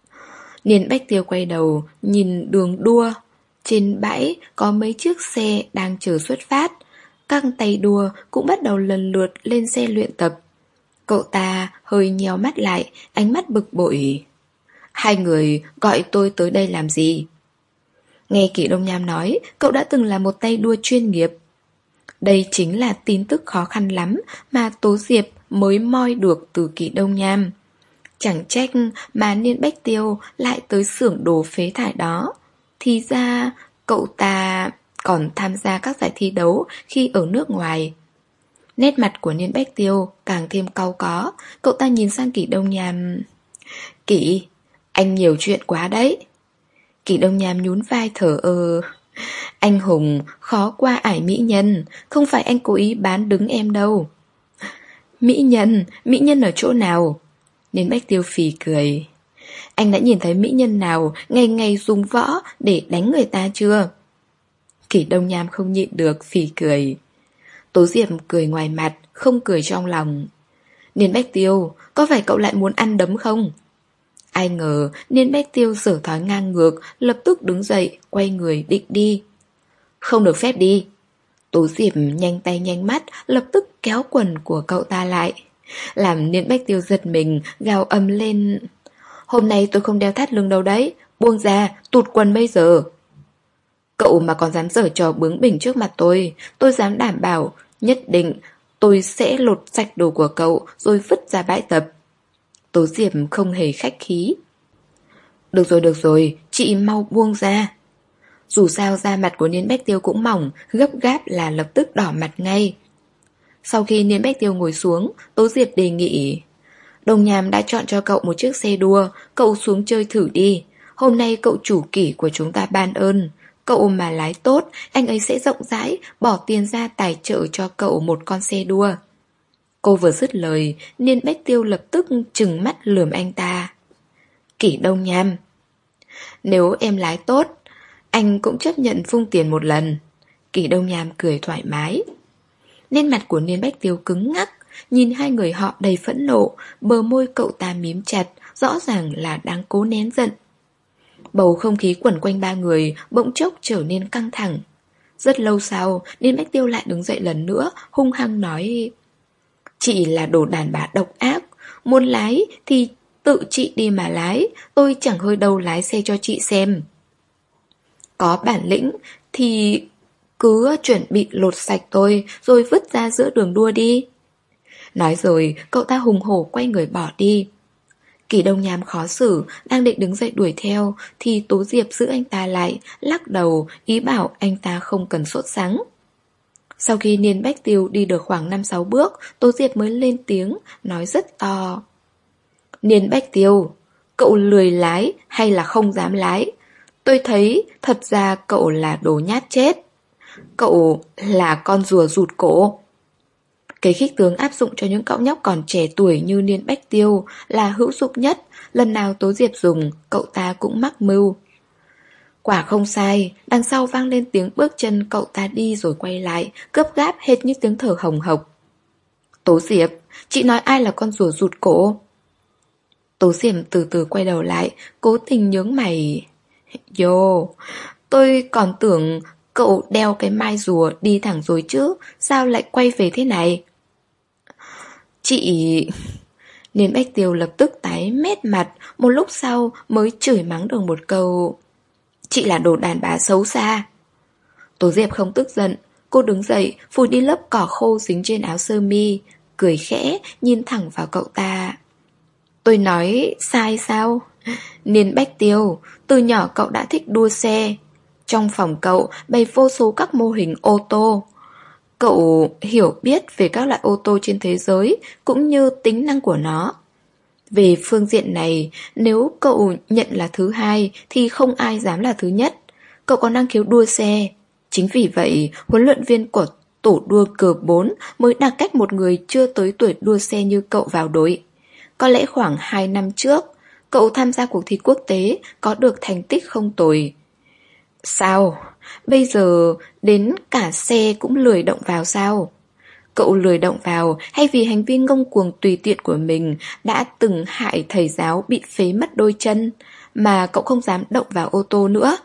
Niên Bách Tiêu quay đầu, nhìn đường đua. Trên bãi có mấy chiếc xe đang chờ xuất phát. Các tay đua cũng bắt đầu lần lượt lên xe luyện tập. Cậu ta hơi nheo mắt lại, ánh mắt bực bội. Hai người gọi tôi tới đây làm gì? Nghe Kỳ Đông Nham nói, cậu đã từng là một tay đua chuyên nghiệp. Đây chính là tin tức khó khăn lắm mà Tố Diệp mới moi được từ Kỳ Đông Nham. Chẳng trách mà Niên Bách Tiêu lại tới xưởng đồ phế thải đó. Thì ra cậu ta còn tham gia các giải thi đấu khi ở nước ngoài. Nét mặt của Niên Bách Tiêu càng thêm cau có. Cậu ta nhìn sang Kỳ Đông Nham. Kỳ, anh nhiều chuyện quá đấy. Kỳ Đông Nham nhún vai thở ơ. Anh hùng khó qua ải mỹ nhân. Không phải anh cố ý bán đứng em đâu. Mỹ nhân? Mỹ nhân ở chỗ nào? Niên Bách Tiêu phì cười. Anh đã nhìn thấy mỹ nhân nào ngày ngày dùng võ để đánh người ta chưa? Kỷ Đông Nham không nhịn được phì cười. Tố Diệp cười ngoài mặt, không cười trong lòng. Niên Bách Tiêu, có phải cậu lại muốn ăn đấm không? Ai ngờ Niên Bách Tiêu giở thói ngang ngược, lập tức đứng dậy, quay người định đi. Không được phép đi. Tố Diệp nhanh tay nhanh mắt, lập tức kéo quần của cậu ta lại. Làm Niên Bách Tiêu giật mình, gào ầm lên. Hôm nay tôi không đeo thắt lưng đâu đấy, buông ra, tụt quần bây giờ. Cậu mà còn dám giở trò bướng bỉnh trước mặt tôi, tôi dám đảm bảo, nhất định tôi sẽ lột sạch đồ của cậu rồi vứt ra bãi tập. Tố Diệp không hề khách khí. Được rồi, được rồi, chị mau buông ra. Dù sao da mặt của Niên Bách Tiêu cũng mỏng, gấp gáp là lập tức đỏ mặt ngay. Sau khi Niên Bách Tiêu ngồi xuống, Tố Diệp đề nghị. Đồng Nham đã chọn cho cậu một chiếc xe đua, cậu xuống chơi thử đi. Hôm nay cậu chủ kỷ của chúng ta ban ơn. Cậu mà lái tốt, anh ấy sẽ rộng rãi, bỏ tiền ra tài trợ cho cậu một con xe đua. Cô vừa dứt lời, Niên Bách Tiêu lập tức trừng mắt lườm anh ta. Kỷ Đông Nham, nếu em lái tốt, anh cũng chấp nhận phung tiền một lần. Kỷ Đông Nham cười thoải mái. Nên mặt của Niên Bách Tiêu cứng ngắc, nhìn hai người họ đầy phẫn nộ, bờ môi cậu ta mím chặt, rõ ràng là đang cố nén giận. Bầu không khí quẩn quanh ba người bỗng chốc trở nên căng thẳng. Rất lâu sau, Niên Bách Tiêu lại đứng dậy lần nữa, hung hăng nói. Chị là đồ đàn bà độc ác, muốn lái thì tự chị đi mà lái, tôi chẳng hơi đâu lái xe cho chị xem. Có bản lĩnh thì cứ chuẩn bị lột sạch tôi rồi vứt ra giữa đường đua đi. Nói rồi, cậu ta hùng hổ quay người bỏ đi. Kỷ Đông Nham khó xử, đang định đứng dậy đuổi theo, thì Tố Diệp giữ anh ta lại, lắc đầu, ý bảo anh ta không cần sốt sắng. Sau khi Niên Bách Tiêu đi được khoảng năm sáu bước, Tố Diệp mới lên tiếng, nói rất to. Niên Bách Tiêu, cậu lười lái hay là không dám lái? Tôi thấy thật ra cậu là đồ nhát chết. Cậu là con rùa rụt cổ. Cái khích tướng áp dụng cho những cậu nhóc còn trẻ tuổi như Niên Bách Tiêu là hữu dụng nhất. Lần nào Tố Diệp dùng, cậu ta cũng mắc mưu. Quả không sai, đằng sau vang lên tiếng bước chân cậu ta đi rồi quay lại, gấp gáp hệt như tiếng thở hồng hộc. Tố Diệp, chị nói ai là con rùa rụt cổ? Tố Diệp từ từ quay đầu lại, cố tình nhướng mày. Yo, tôi còn tưởng cậu đeo cái mai rùa đi thẳng rồi chứ, sao lại quay về thế này? Chị... Niên Bách Tiêu lập tức tái mét mặt, một lúc sau mới chửi mắng được một câu. Chị là đồ đàn bà xấu xa. Tố Diệp không tức giận, cô đứng dậy, phủi đi lớp cỏ khô dính trên áo sơ mi, cười khẽ, nhìn thẳng vào cậu ta. Tôi nói sai sao? Niên Bách Tiêu, từ nhỏ cậu đã thích đua xe. Trong phòng cậu bày vô số các mô hình ô tô. Cậu hiểu biết về các loại ô tô trên thế giới cũng như tính năng của nó. Về phương diện này, nếu cậu nhận là thứ hai thì không ai dám là thứ nhất. Cậu có năng khiếu đua xe. Chính vì vậy, huấn luyện viên của tổ đua cờ bốn mới đặt cách một người chưa tới tuổi đua xe như cậu vào đội. Có lẽ khoảng hai năm trước, cậu tham gia cuộc thi quốc tế có được thành tích không tồi. Sao? Bây giờ đến cả xe cũng lười động vào sao? Cậu lười động vào hay vì hành vi ngông cuồng tùy tiện của mình đã từng hại thầy giáo bị phế mất đôi chân mà cậu không dám động vào ô tô nữa?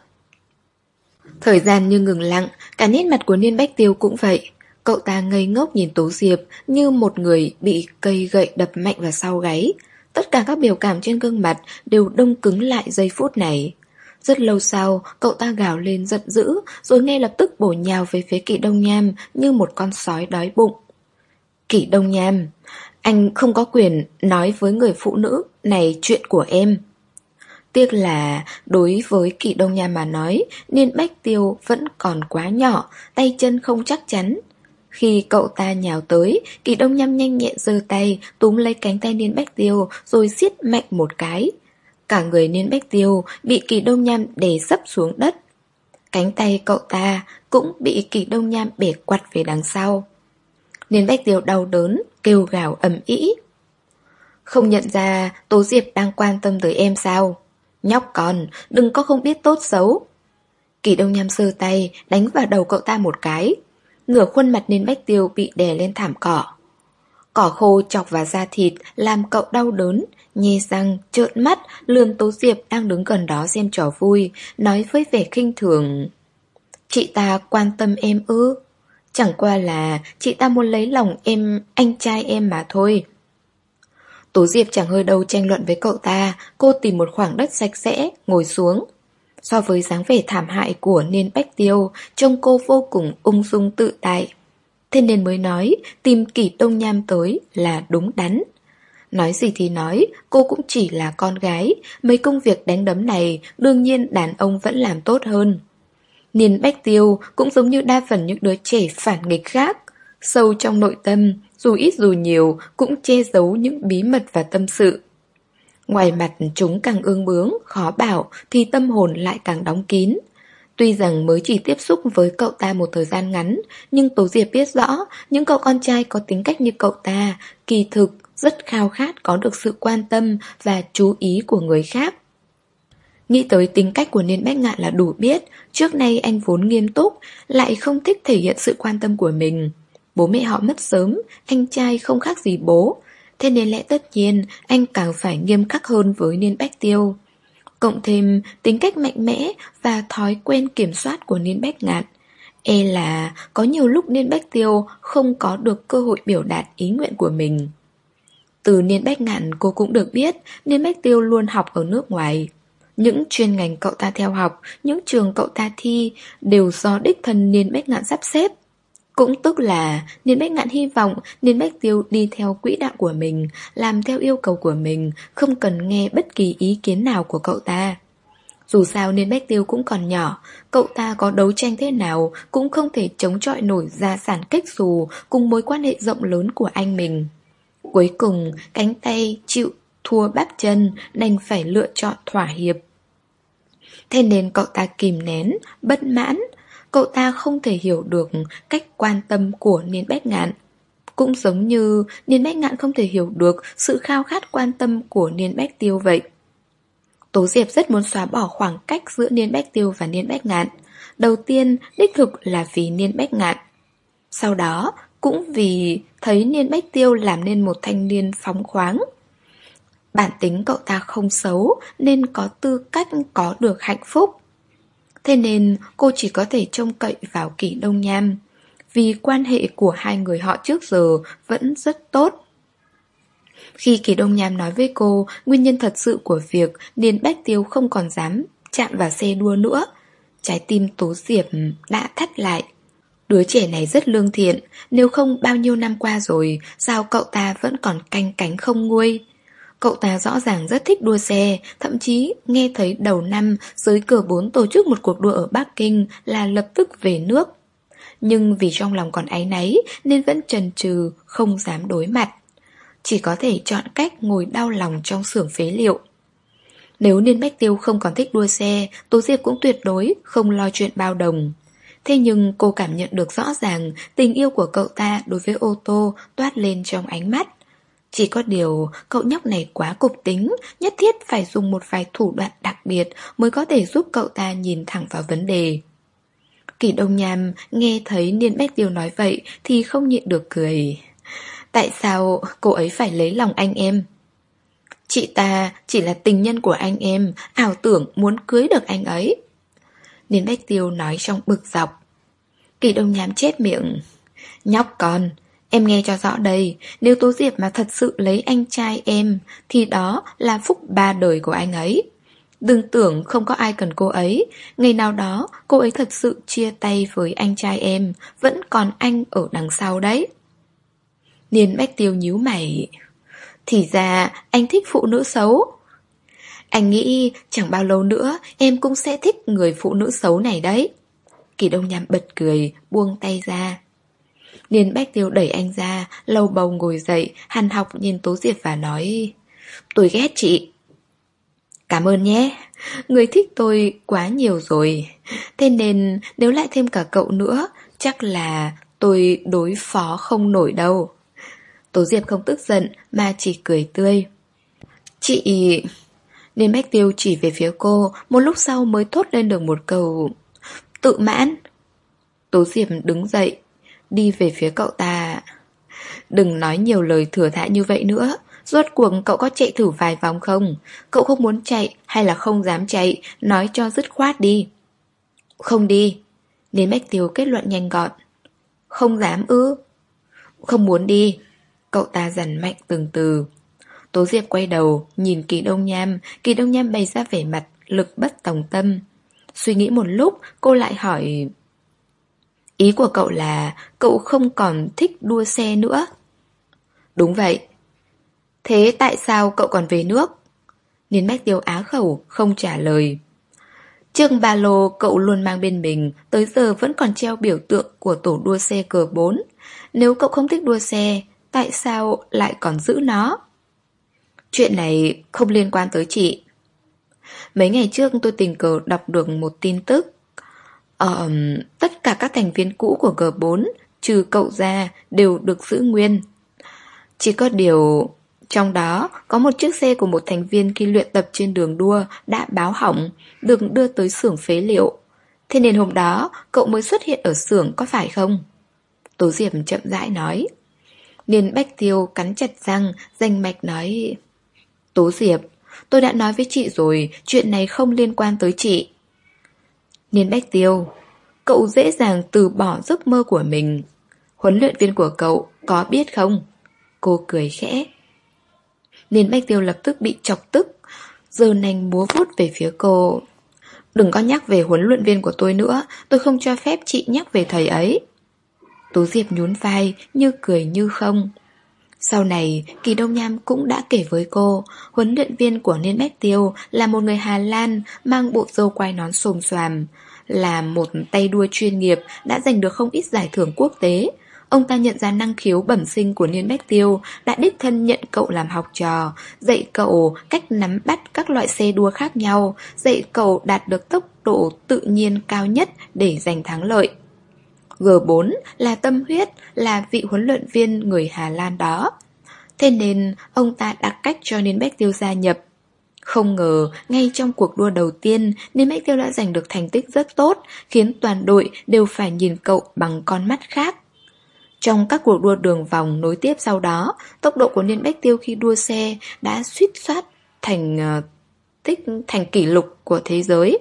Thời gian như ngừng lặng, cả nét mặt của Niên Bách Tiêu cũng vậy. Cậu ta ngây ngốc nhìn Tố Diệp như một người bị cây gậy đập mạnh vào sau gáy. Tất cả các biểu cảm trên gương mặt đều đông cứng lại giây phút này. Rất lâu sau, cậu ta gào lên giận dữ, rồi ngay lập tức bổ nhào về phía Kỷ Đông Nham như một con sói đói bụng. Kỷ Đông Nham, anh không có quyền nói với người phụ nữ này chuyện của em. Tiếc là đối với Kỷ Đông Nham mà nói, Niên Bách Tiêu vẫn còn quá nhỏ, tay chân không chắc chắn. Khi cậu ta nhào tới, Kỷ Đông Nham nhanh nhẹn giơ tay, túm lấy cánh tay Niên Bách Tiêu rồi siết mạnh một cái. Cả người Niên Bách Tiêu bị Kỷ Đông Nham đè sấp xuống đất. Cánh tay cậu ta cũng bị Kỷ Đông Nham bẻ quặt về đằng sau. Niên Bách Tiêu đau đớn, kêu gào ầm ĩ. Không nhận ra Tố Diệp đang quan tâm tới em sao? Nhóc con, đừng có không biết tốt xấu. Kỳ Đông Nham giơ tay đánh vào đầu cậu ta một cái. Nửa khuôn mặt Niên Bách Tiêu bị đè lên thảm cỏ. Cỏ khô chọc vào da thịt làm cậu đau đớn, nhe răng, trợn mắt, lườm Tố Diệp đang đứng gần đó xem trò vui, nói với vẻ khinh thường. Chị ta quan tâm em ư? Chẳng qua là chị ta muốn lấy lòng em, anh trai em mà thôi. Tố Diệp chẳng hơi đâu tranh luận với cậu ta, cô tìm một khoảng đất sạch sẽ, ngồi xuống. So với dáng vẻ thảm hại của Niên Bách Tiêu, trông cô vô cùng ung dung tự tại. Thế nên mới nói tìm Kỷ Đông Nham tới là đúng đắn. Nói gì thì nói, cô cũng chỉ là con gái, mấy công việc đánh đấm này đương nhiên đàn ông vẫn làm tốt hơn. Niên Bách Tiêu cũng giống như đa phần những đứa trẻ phản nghịch khác, sâu trong nội tâm, dù ít dù nhiều cũng che giấu những bí mật và tâm sự. Ngoài mặt chúng càng ương bướng, khó bảo thì tâm hồn lại càng đóng kín. Tuy rằng mới chỉ tiếp xúc với cậu ta một thời gian ngắn, nhưng Tố Diệp biết rõ những cậu con trai có tính cách như cậu ta kỳ thực rất khao khát có được sự quan tâm và chú ý của người khác. Nghĩ tới tính cách của Niên Bách Ngạn là đủ biết, trước nay anh vốn nghiêm túc, lại không thích thể hiện sự quan tâm của mình. Bố mẹ họ mất sớm, anh trai không khác gì bố, thế nên lẽ tất nhiên anh càng phải nghiêm khắc hơn với Niên Bách Tiêu. Cộng thêm tính cách mạnh mẽ và thói quen kiểm soát của Niên Bách Ngạn, e là có nhiều lúc Niên Bách Tiêu không có được cơ hội biểu đạt ý nguyện của mình. Từ Niên Bách Ngạn cô cũng được biết Niên Bách Tiêu luôn học ở nước ngoài. Những chuyên ngành cậu ta theo học, những trường cậu ta thi đều do đích thân Niên Bách Ngạn sắp xếp. Cũng tức là Niên Bách Ngạn hy vọng Niên Bách Tiêu đi theo quỹ đạo của mình, làm theo yêu cầu của mình, không cần nghe bất kỳ ý kiến nào của cậu ta. Dù sao Niên Bách Tiêu cũng còn nhỏ, cậu ta có đấu tranh thế nào cũng không thể chống chọi nổi gia sản kết xù cùng mối quan hệ rộng lớn của anh mình. Cuối cùng, cánh tay chịu thua bắp chân đành phải lựa chọn thỏa hiệp. Thế nên cậu ta kìm nén, bất mãn. Cậu ta không thể hiểu được cách quan tâm của Niên Bách Ngạn. Cũng giống như Niên Bách Ngạn không thể hiểu được sự khao khát quan tâm của Niên Bách Tiêu vậy. Tố Diệp rất muốn xóa bỏ khoảng cách giữa Niên Bách Tiêu và Niên Bách Ngạn. Đầu tiên, đích thực là vì Niên Bách Ngạn. Sau đó, cũng vì thấy Niên Bách Tiêu làm nên một thanh niên phóng khoáng. Bản tính cậu ta không xấu nên có tư cách có được hạnh phúc. Thế nên cô chỉ có thể trông cậy vào Kỷ Đông Nham, vì quan hệ của hai người họ trước giờ vẫn rất tốt. Khi Kỷ Đông Nham nói với cô nguyên nhân thật sự của việc Niên Bách Tiêu không còn dám chạm vào xe đua nữa, trái tim Tố Diệp đã thắt lại. Đứa trẻ này rất lương thiện, nếu không bao nhiêu năm qua rồi, sao cậu ta vẫn còn canh cánh không nguôi. Cậu ta rõ ràng rất thích đua xe, thậm chí nghe thấy đầu năm giới cờ bốn tổ chức một cuộc đua ở Bắc Kinh là lập tức về nước. Nhưng vì trong lòng còn áy náy nên vẫn chần chừ, không dám đối mặt. Chỉ có thể chọn cách ngồi đau lòng trong xưởng phế liệu. Nếu Niên Bách Tiêu không còn thích đua xe, Tố Diệp cũng tuyệt đối không lo chuyện bao đồng. Thế nhưng cô cảm nhận được rõ ràng tình yêu của cậu ta đối với ô tô toát lên trong ánh mắt. Chỉ có điều cậu nhóc này quá cục tính, nhất thiết phải dùng một vài thủ đoạn đặc biệt mới có thể giúp cậu ta nhìn thẳng vào vấn đề. Kỷ Đông Nham nghe thấy Niên Bách Tiêu nói vậy thì không nhịn được cười. Tại sao cô ấy phải lấy lòng anh em? Chị ta chỉ là tình nhân của anh em, ảo tưởng muốn cưới được anh ấy. Niên Bách Tiêu nói trong bực dọc. Kỷ Đông Nham chép miệng. Nhóc con, em nghe cho rõ đây, nếu Tố Diệp mà thật sự lấy anh trai em thì đó là phúc ba đời của anh ấy. Đừng tưởng không có ai cần cô ấy, ngày nào đó cô ấy thật sự chia tay với anh trai em, vẫn còn anh ở đằng sau đấy. Niên Bách Tiêu nhíu mày. Thì ra anh thích phụ nữ xấu. Anh nghĩ chẳng bao lâu nữa em cũng sẽ thích người phụ nữ xấu này đấy. Kỷ Đông Nham bật cười, buông tay ra. Niên Bách Tiêu đẩy anh ra, lầu bầu ngồi dậy, hằn học nhìn Tố Diệp và nói. Tôi ghét chị. Cảm ơn nhé, người thích tôi quá nhiều rồi. Thế nên nếu lại thêm cả cậu nữa, chắc là tôi đối phó không nổi đâu. Tố Diệp không tức giận mà chỉ cười tươi. Chị... Nên Bách Tiêu chỉ về phía cô, một lúc sau mới thốt lên được một câu tự mãn. Tố Diệp đứng dậy, đi về phía cậu ta. Đừng nói nhiều lời thừa thãi như vậy nữa. Rốt cuộc cậu có chạy thử vài vòng không? Cậu không muốn chạy hay là không dám chạy? Nói cho dứt khoát đi. Không đi. Nên Bách Tiêu kết luận nhanh gọn. Không dám ư? Không muốn đi. Cậu ta dằn mạnh từng từ. Tố Diệp quay đầu, nhìn Kỳ Đông Nham. Kỳ Đông Nham bày ra vẻ mặt lực bất tòng tâm. Suy nghĩ một lúc, cô lại hỏi: Ý của cậu là cậu không còn thích đua xe nữa? Đúng vậy. Thế tại sao cậu còn về nước? Niên Bách Tiêu á khẩu, không trả lời. Chiếc ba lô cậu luôn mang bên mình, tới giờ vẫn còn treo biểu tượng của tổ đua xe cờ bốn. Nếu cậu không thích đua xe, tại sao lại còn giữ nó? Chuyện này không liên quan tới chị. Mấy ngày trước tôi tình cờ đọc được một tin tức. Ờ, tất cả các thành viên cũ của G bốn, trừ cậu ra, đều được giữ nguyên. Chỉ có điều, trong đó có một chiếc xe của một thành viên khi luyện tập trên đường đua đã báo hỏng, được đưa tới xưởng phế liệu. Thế nên hôm đó cậu mới xuất hiện ở xưởng, có phải không? Tố Diệp chậm rãi nói. Niên Bách Tiêu cắn chặt răng, danh mạch nói: Tố Diệp, tôi đã nói với chị rồi, chuyện này không liên quan tới chị. Niên Bách Tiêu, cậu dễ dàng từ bỏ giấc mơ của mình. Huấn luyện viên của cậu có biết không? Cô cười khẽ. Niên Bách Tiêu lập tức bị chọc tức, giơ nanh múa vuốt về phía cô. Đừng có nhắc về huấn luyện viên của tôi nữa, tôi không cho phép chị nhắc về thầy ấy. Tố Diệp nhún vai, như cười như không. Sau này, Kỳ Đông Nham cũng đã kể với cô, huấn luyện viên của Niên Bách Tiêu là một người Hà Lan mang bộ râu quai nón xồm xoàm, là một tay đua chuyên nghiệp, đã giành được không ít giải thưởng quốc tế. Ông ta nhận ra năng khiếu bẩm sinh của Niên Bách Tiêu, đã đích thân nhận cậu làm học trò, dạy cậu cách nắm bắt các loại xe đua khác nhau, dạy cậu đạt được tốc độ tự nhiên cao nhất để giành thắng lợi. G bốn là tâm huyết, là vị huấn luyện viên người Hà Lan đó. Thế nên ông ta đặt cách cho Niên Bách Tiêu gia nhập. Không ngờ, ngay trong cuộc đua đầu tiên, Niên Bách Tiêu đã giành được thành tích rất tốt, khiến toàn đội đều phải nhìn cậu bằng con mắt khác. Trong các cuộc đua đường vòng nối tiếp sau đó, tốc độ của Niên Bách Tiêu khi đua xe đã suýt soát thành uh, tích thành kỷ lục của thế giới.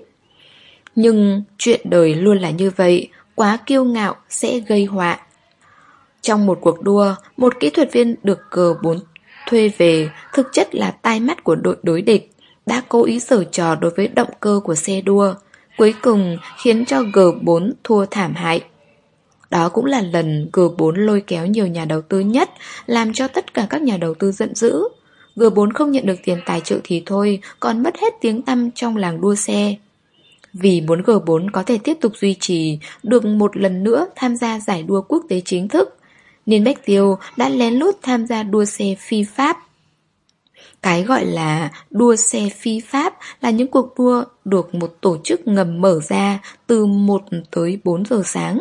Nhưng chuyện đời luôn là như vậy, quá kiêu ngạo sẽ gây họa. Trong một cuộc đua, một kỹ thuật viên được G bốn thuê về, thực chất là tai mắt của đội đối địch, đã cố ý giở trò đối với động cơ của xe đua, cuối cùng khiến cho G bốn thua thảm hại. Đó cũng là lần G bốn lôi kéo nhiều nhà đầu tư nhất, làm cho tất cả các nhà đầu tư giận dữ. G bốn không nhận được tiền tài trợ thì thôi, còn mất hết tiếng tăm trong làng đua xe. Vì muốn G bốn có thể tiếp tục duy trì, được một lần nữa tham gia giải đua quốc tế chính thức, Niên Bách Tiêu đã lén lút tham gia đua xe phi pháp. Cái gọi là đua xe phi pháp là những cuộc đua được một tổ chức ngầm mở ra từ một tới bốn giờ sáng.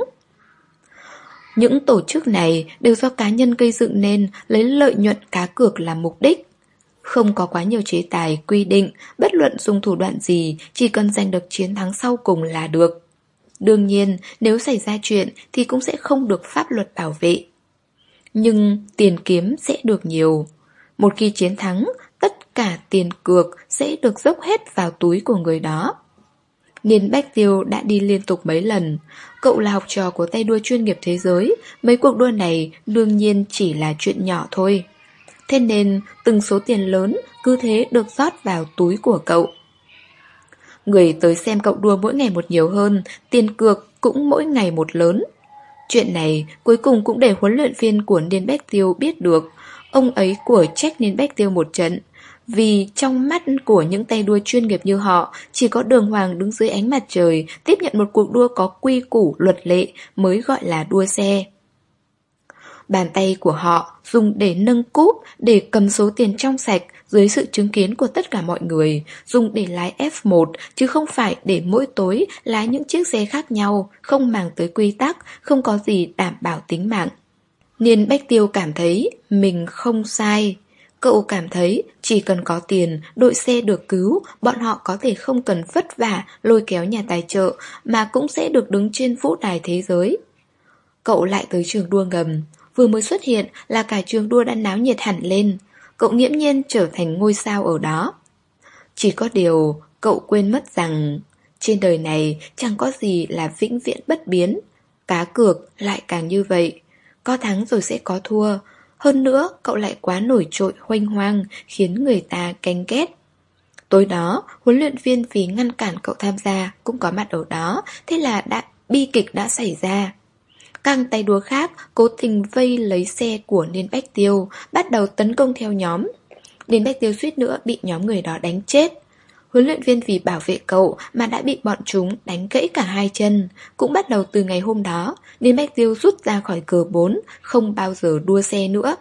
Những tổ chức này đều do cá nhân gây dựng nên, lấy lợi nhuận cá cược làm mục đích. Không có quá nhiều chế tài quy định, bất luận dùng thủ đoạn gì, chỉ cần giành được chiến thắng sau cùng là được. Đương nhiên, nếu xảy ra chuyện thì cũng sẽ không được pháp luật bảo vệ. Nhưng tiền kiếm sẽ được nhiều. Một khi chiến thắng, tất cả tiền cược sẽ được dốc hết vào túi của người đó. Niên Bách Tiêu đã đi liên tục mấy lần. Cậu là học trò của tay đua chuyên nghiệp thế giới, mấy cuộc đua này đương nhiên chỉ là chuyện nhỏ thôi. Thế nên từng số tiền lớn cứ thế được rót vào túi của cậu. Người tới xem cậu đua mỗi ngày một nhiều hơn, tiền cược cũng mỗi ngày một lớn. Chuyện này cuối cùng cũng để huấn luyện viên của Niên Bách Tiêu biết được. Ông ấy của trách Niên Bách Tiêu một trận. Vì trong mắt của những tay đua chuyên nghiệp như họ, chỉ có đường hoàng đứng dưới ánh mặt trời tiếp nhận một cuộc đua có quy củ luật lệ mới gọi là đua xe. Bàn tay của họ dùng để nâng cúp, để cầm số tiền trong sạch dưới sự chứng kiến của tất cả mọi người, dùng để lái F một chứ không phải để mỗi tối lái những chiếc xe khác nhau, không màng tới quy tắc, không có gì đảm bảo tính mạng. Niên Bách Tiêu cảm thấy mình không sai. Cậu cảm thấy chỉ cần có tiền, đội xe được cứu, bọn họ có thể không cần vất vả lôi kéo nhà tài trợ mà cũng sẽ được đứng trên vũ đài thế giới. Cậu lại tới trường đua ngầm. Vừa mới xuất hiện là cả trường đua đã náo nhiệt hẳn lên. Cậu nghiễm nhiên trở thành ngôi sao ở đó. Chỉ có điều cậu quên mất rằng trên đời này chẳng có gì là vĩnh viễn bất biến. Cá cược lại càng như vậy. Có thắng rồi sẽ có thua. Hơn nữa cậu lại quá nổi trội huênh hoang, khiến người ta canh ghét. Tối đó, huấn luyện viên vì ngăn cản cậu tham gia cũng có mặt ở đó. Thế là đã, bi kịch đã xảy ra. Các tay đua khác cố tình vây lấy xe của Niên Bách Tiêu, bắt đầu tấn công theo nhóm. Niên Bách Tiêu suýt nữa bị nhóm người đó đánh chết. Huấn luyện viên vì bảo vệ cậu mà đã bị bọn chúng đánh gãy cả hai chân. Cũng bắt đầu từ ngày hôm đó, Niên Bách Tiêu rút ra khỏi cờ bốn, không bao giờ đua xe nữa.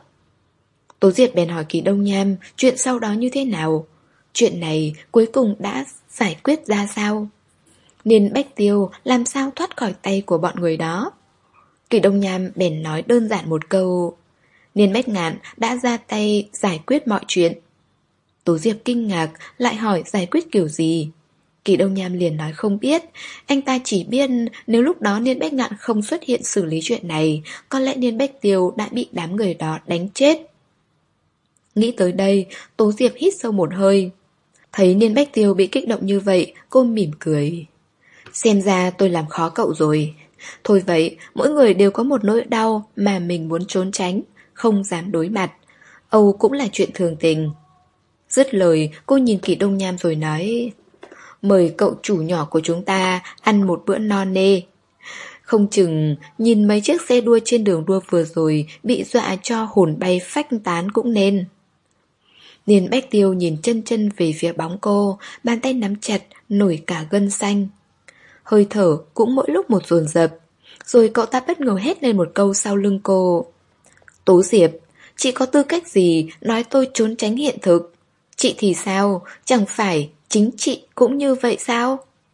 Tố Diệp bèn hỏi Kỳ Đông Nham chuyện sau đó như thế nào. Chuyện này cuối cùng đã giải quyết ra sao? Niên Bách Tiêu làm sao thoát khỏi tay của bọn người đó? Kỳ Đông Nham bèn nói đơn giản một câu: Niên Bách Ngạn đã ra tay giải quyết mọi chuyện. Tố Diệp kinh ngạc, lại hỏi giải quyết kiểu gì? Kỳ Đông Nham liền nói không biết. Anh ta chỉ biết nếu lúc đó Niên Bách Ngạn không xuất hiện xử lý chuyện này, có lẽ Niên Bách Tiêu đã bị đám người đó đánh chết. Nghĩ tới đây, Tố Diệp hít sâu một hơi. Thấy Niên Bách Tiêu bị kích động như vậy, cô mỉm cười. Xem ra tôi làm khó cậu rồi. Thôi vậy, mỗi người đều có một nỗi đau mà mình muốn trốn tránh, không dám đối mặt. Âu cũng là chuyện thường tình. Dứt lời, cô nhìn Kỳ Đông Nham rồi nói: Mời cậu chủ nhỏ của chúng ta ăn một bữa no nê. Không chừng nhìn mấy chiếc xe đua trên đường đua vừa rồi bị dọa cho hồn bay phách tán cũng nên. Niên Bách Tiêu nhìn chân chân về phía bóng cô, bàn tay nắm chặt, nổi cả gân xanh. Hơi thở cũng mỗi lúc một dồn dập. Rồi cậu ta bất ngờ hét lên một câu sau lưng cô: Tố Diệp, chị có tư cách gì nói tôi trốn tránh hiện thực? Chị thì sao? Chẳng phải chính chị cũng như vậy sao?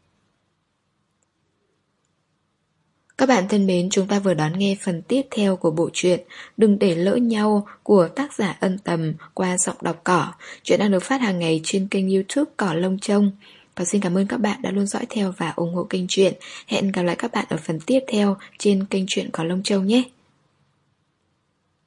Các bạn thân mến, chúng ta vừa đón nghe phần tiếp theo của bộ truyện Đừng để lỡ nhau của tác giả Ân Tầm qua giọng đọc Cỏ. Chuyện đang được phát hàng ngày trên kênh YouTube Cỏ Lông Trông. Và xin cảm ơn các bạn đã luôn dõi theo và ủng hộ kênh truyện. Hẹn gặp lại các bạn ở phần tiếp theo trên kênh truyện Cỏ Lông Trông nhé.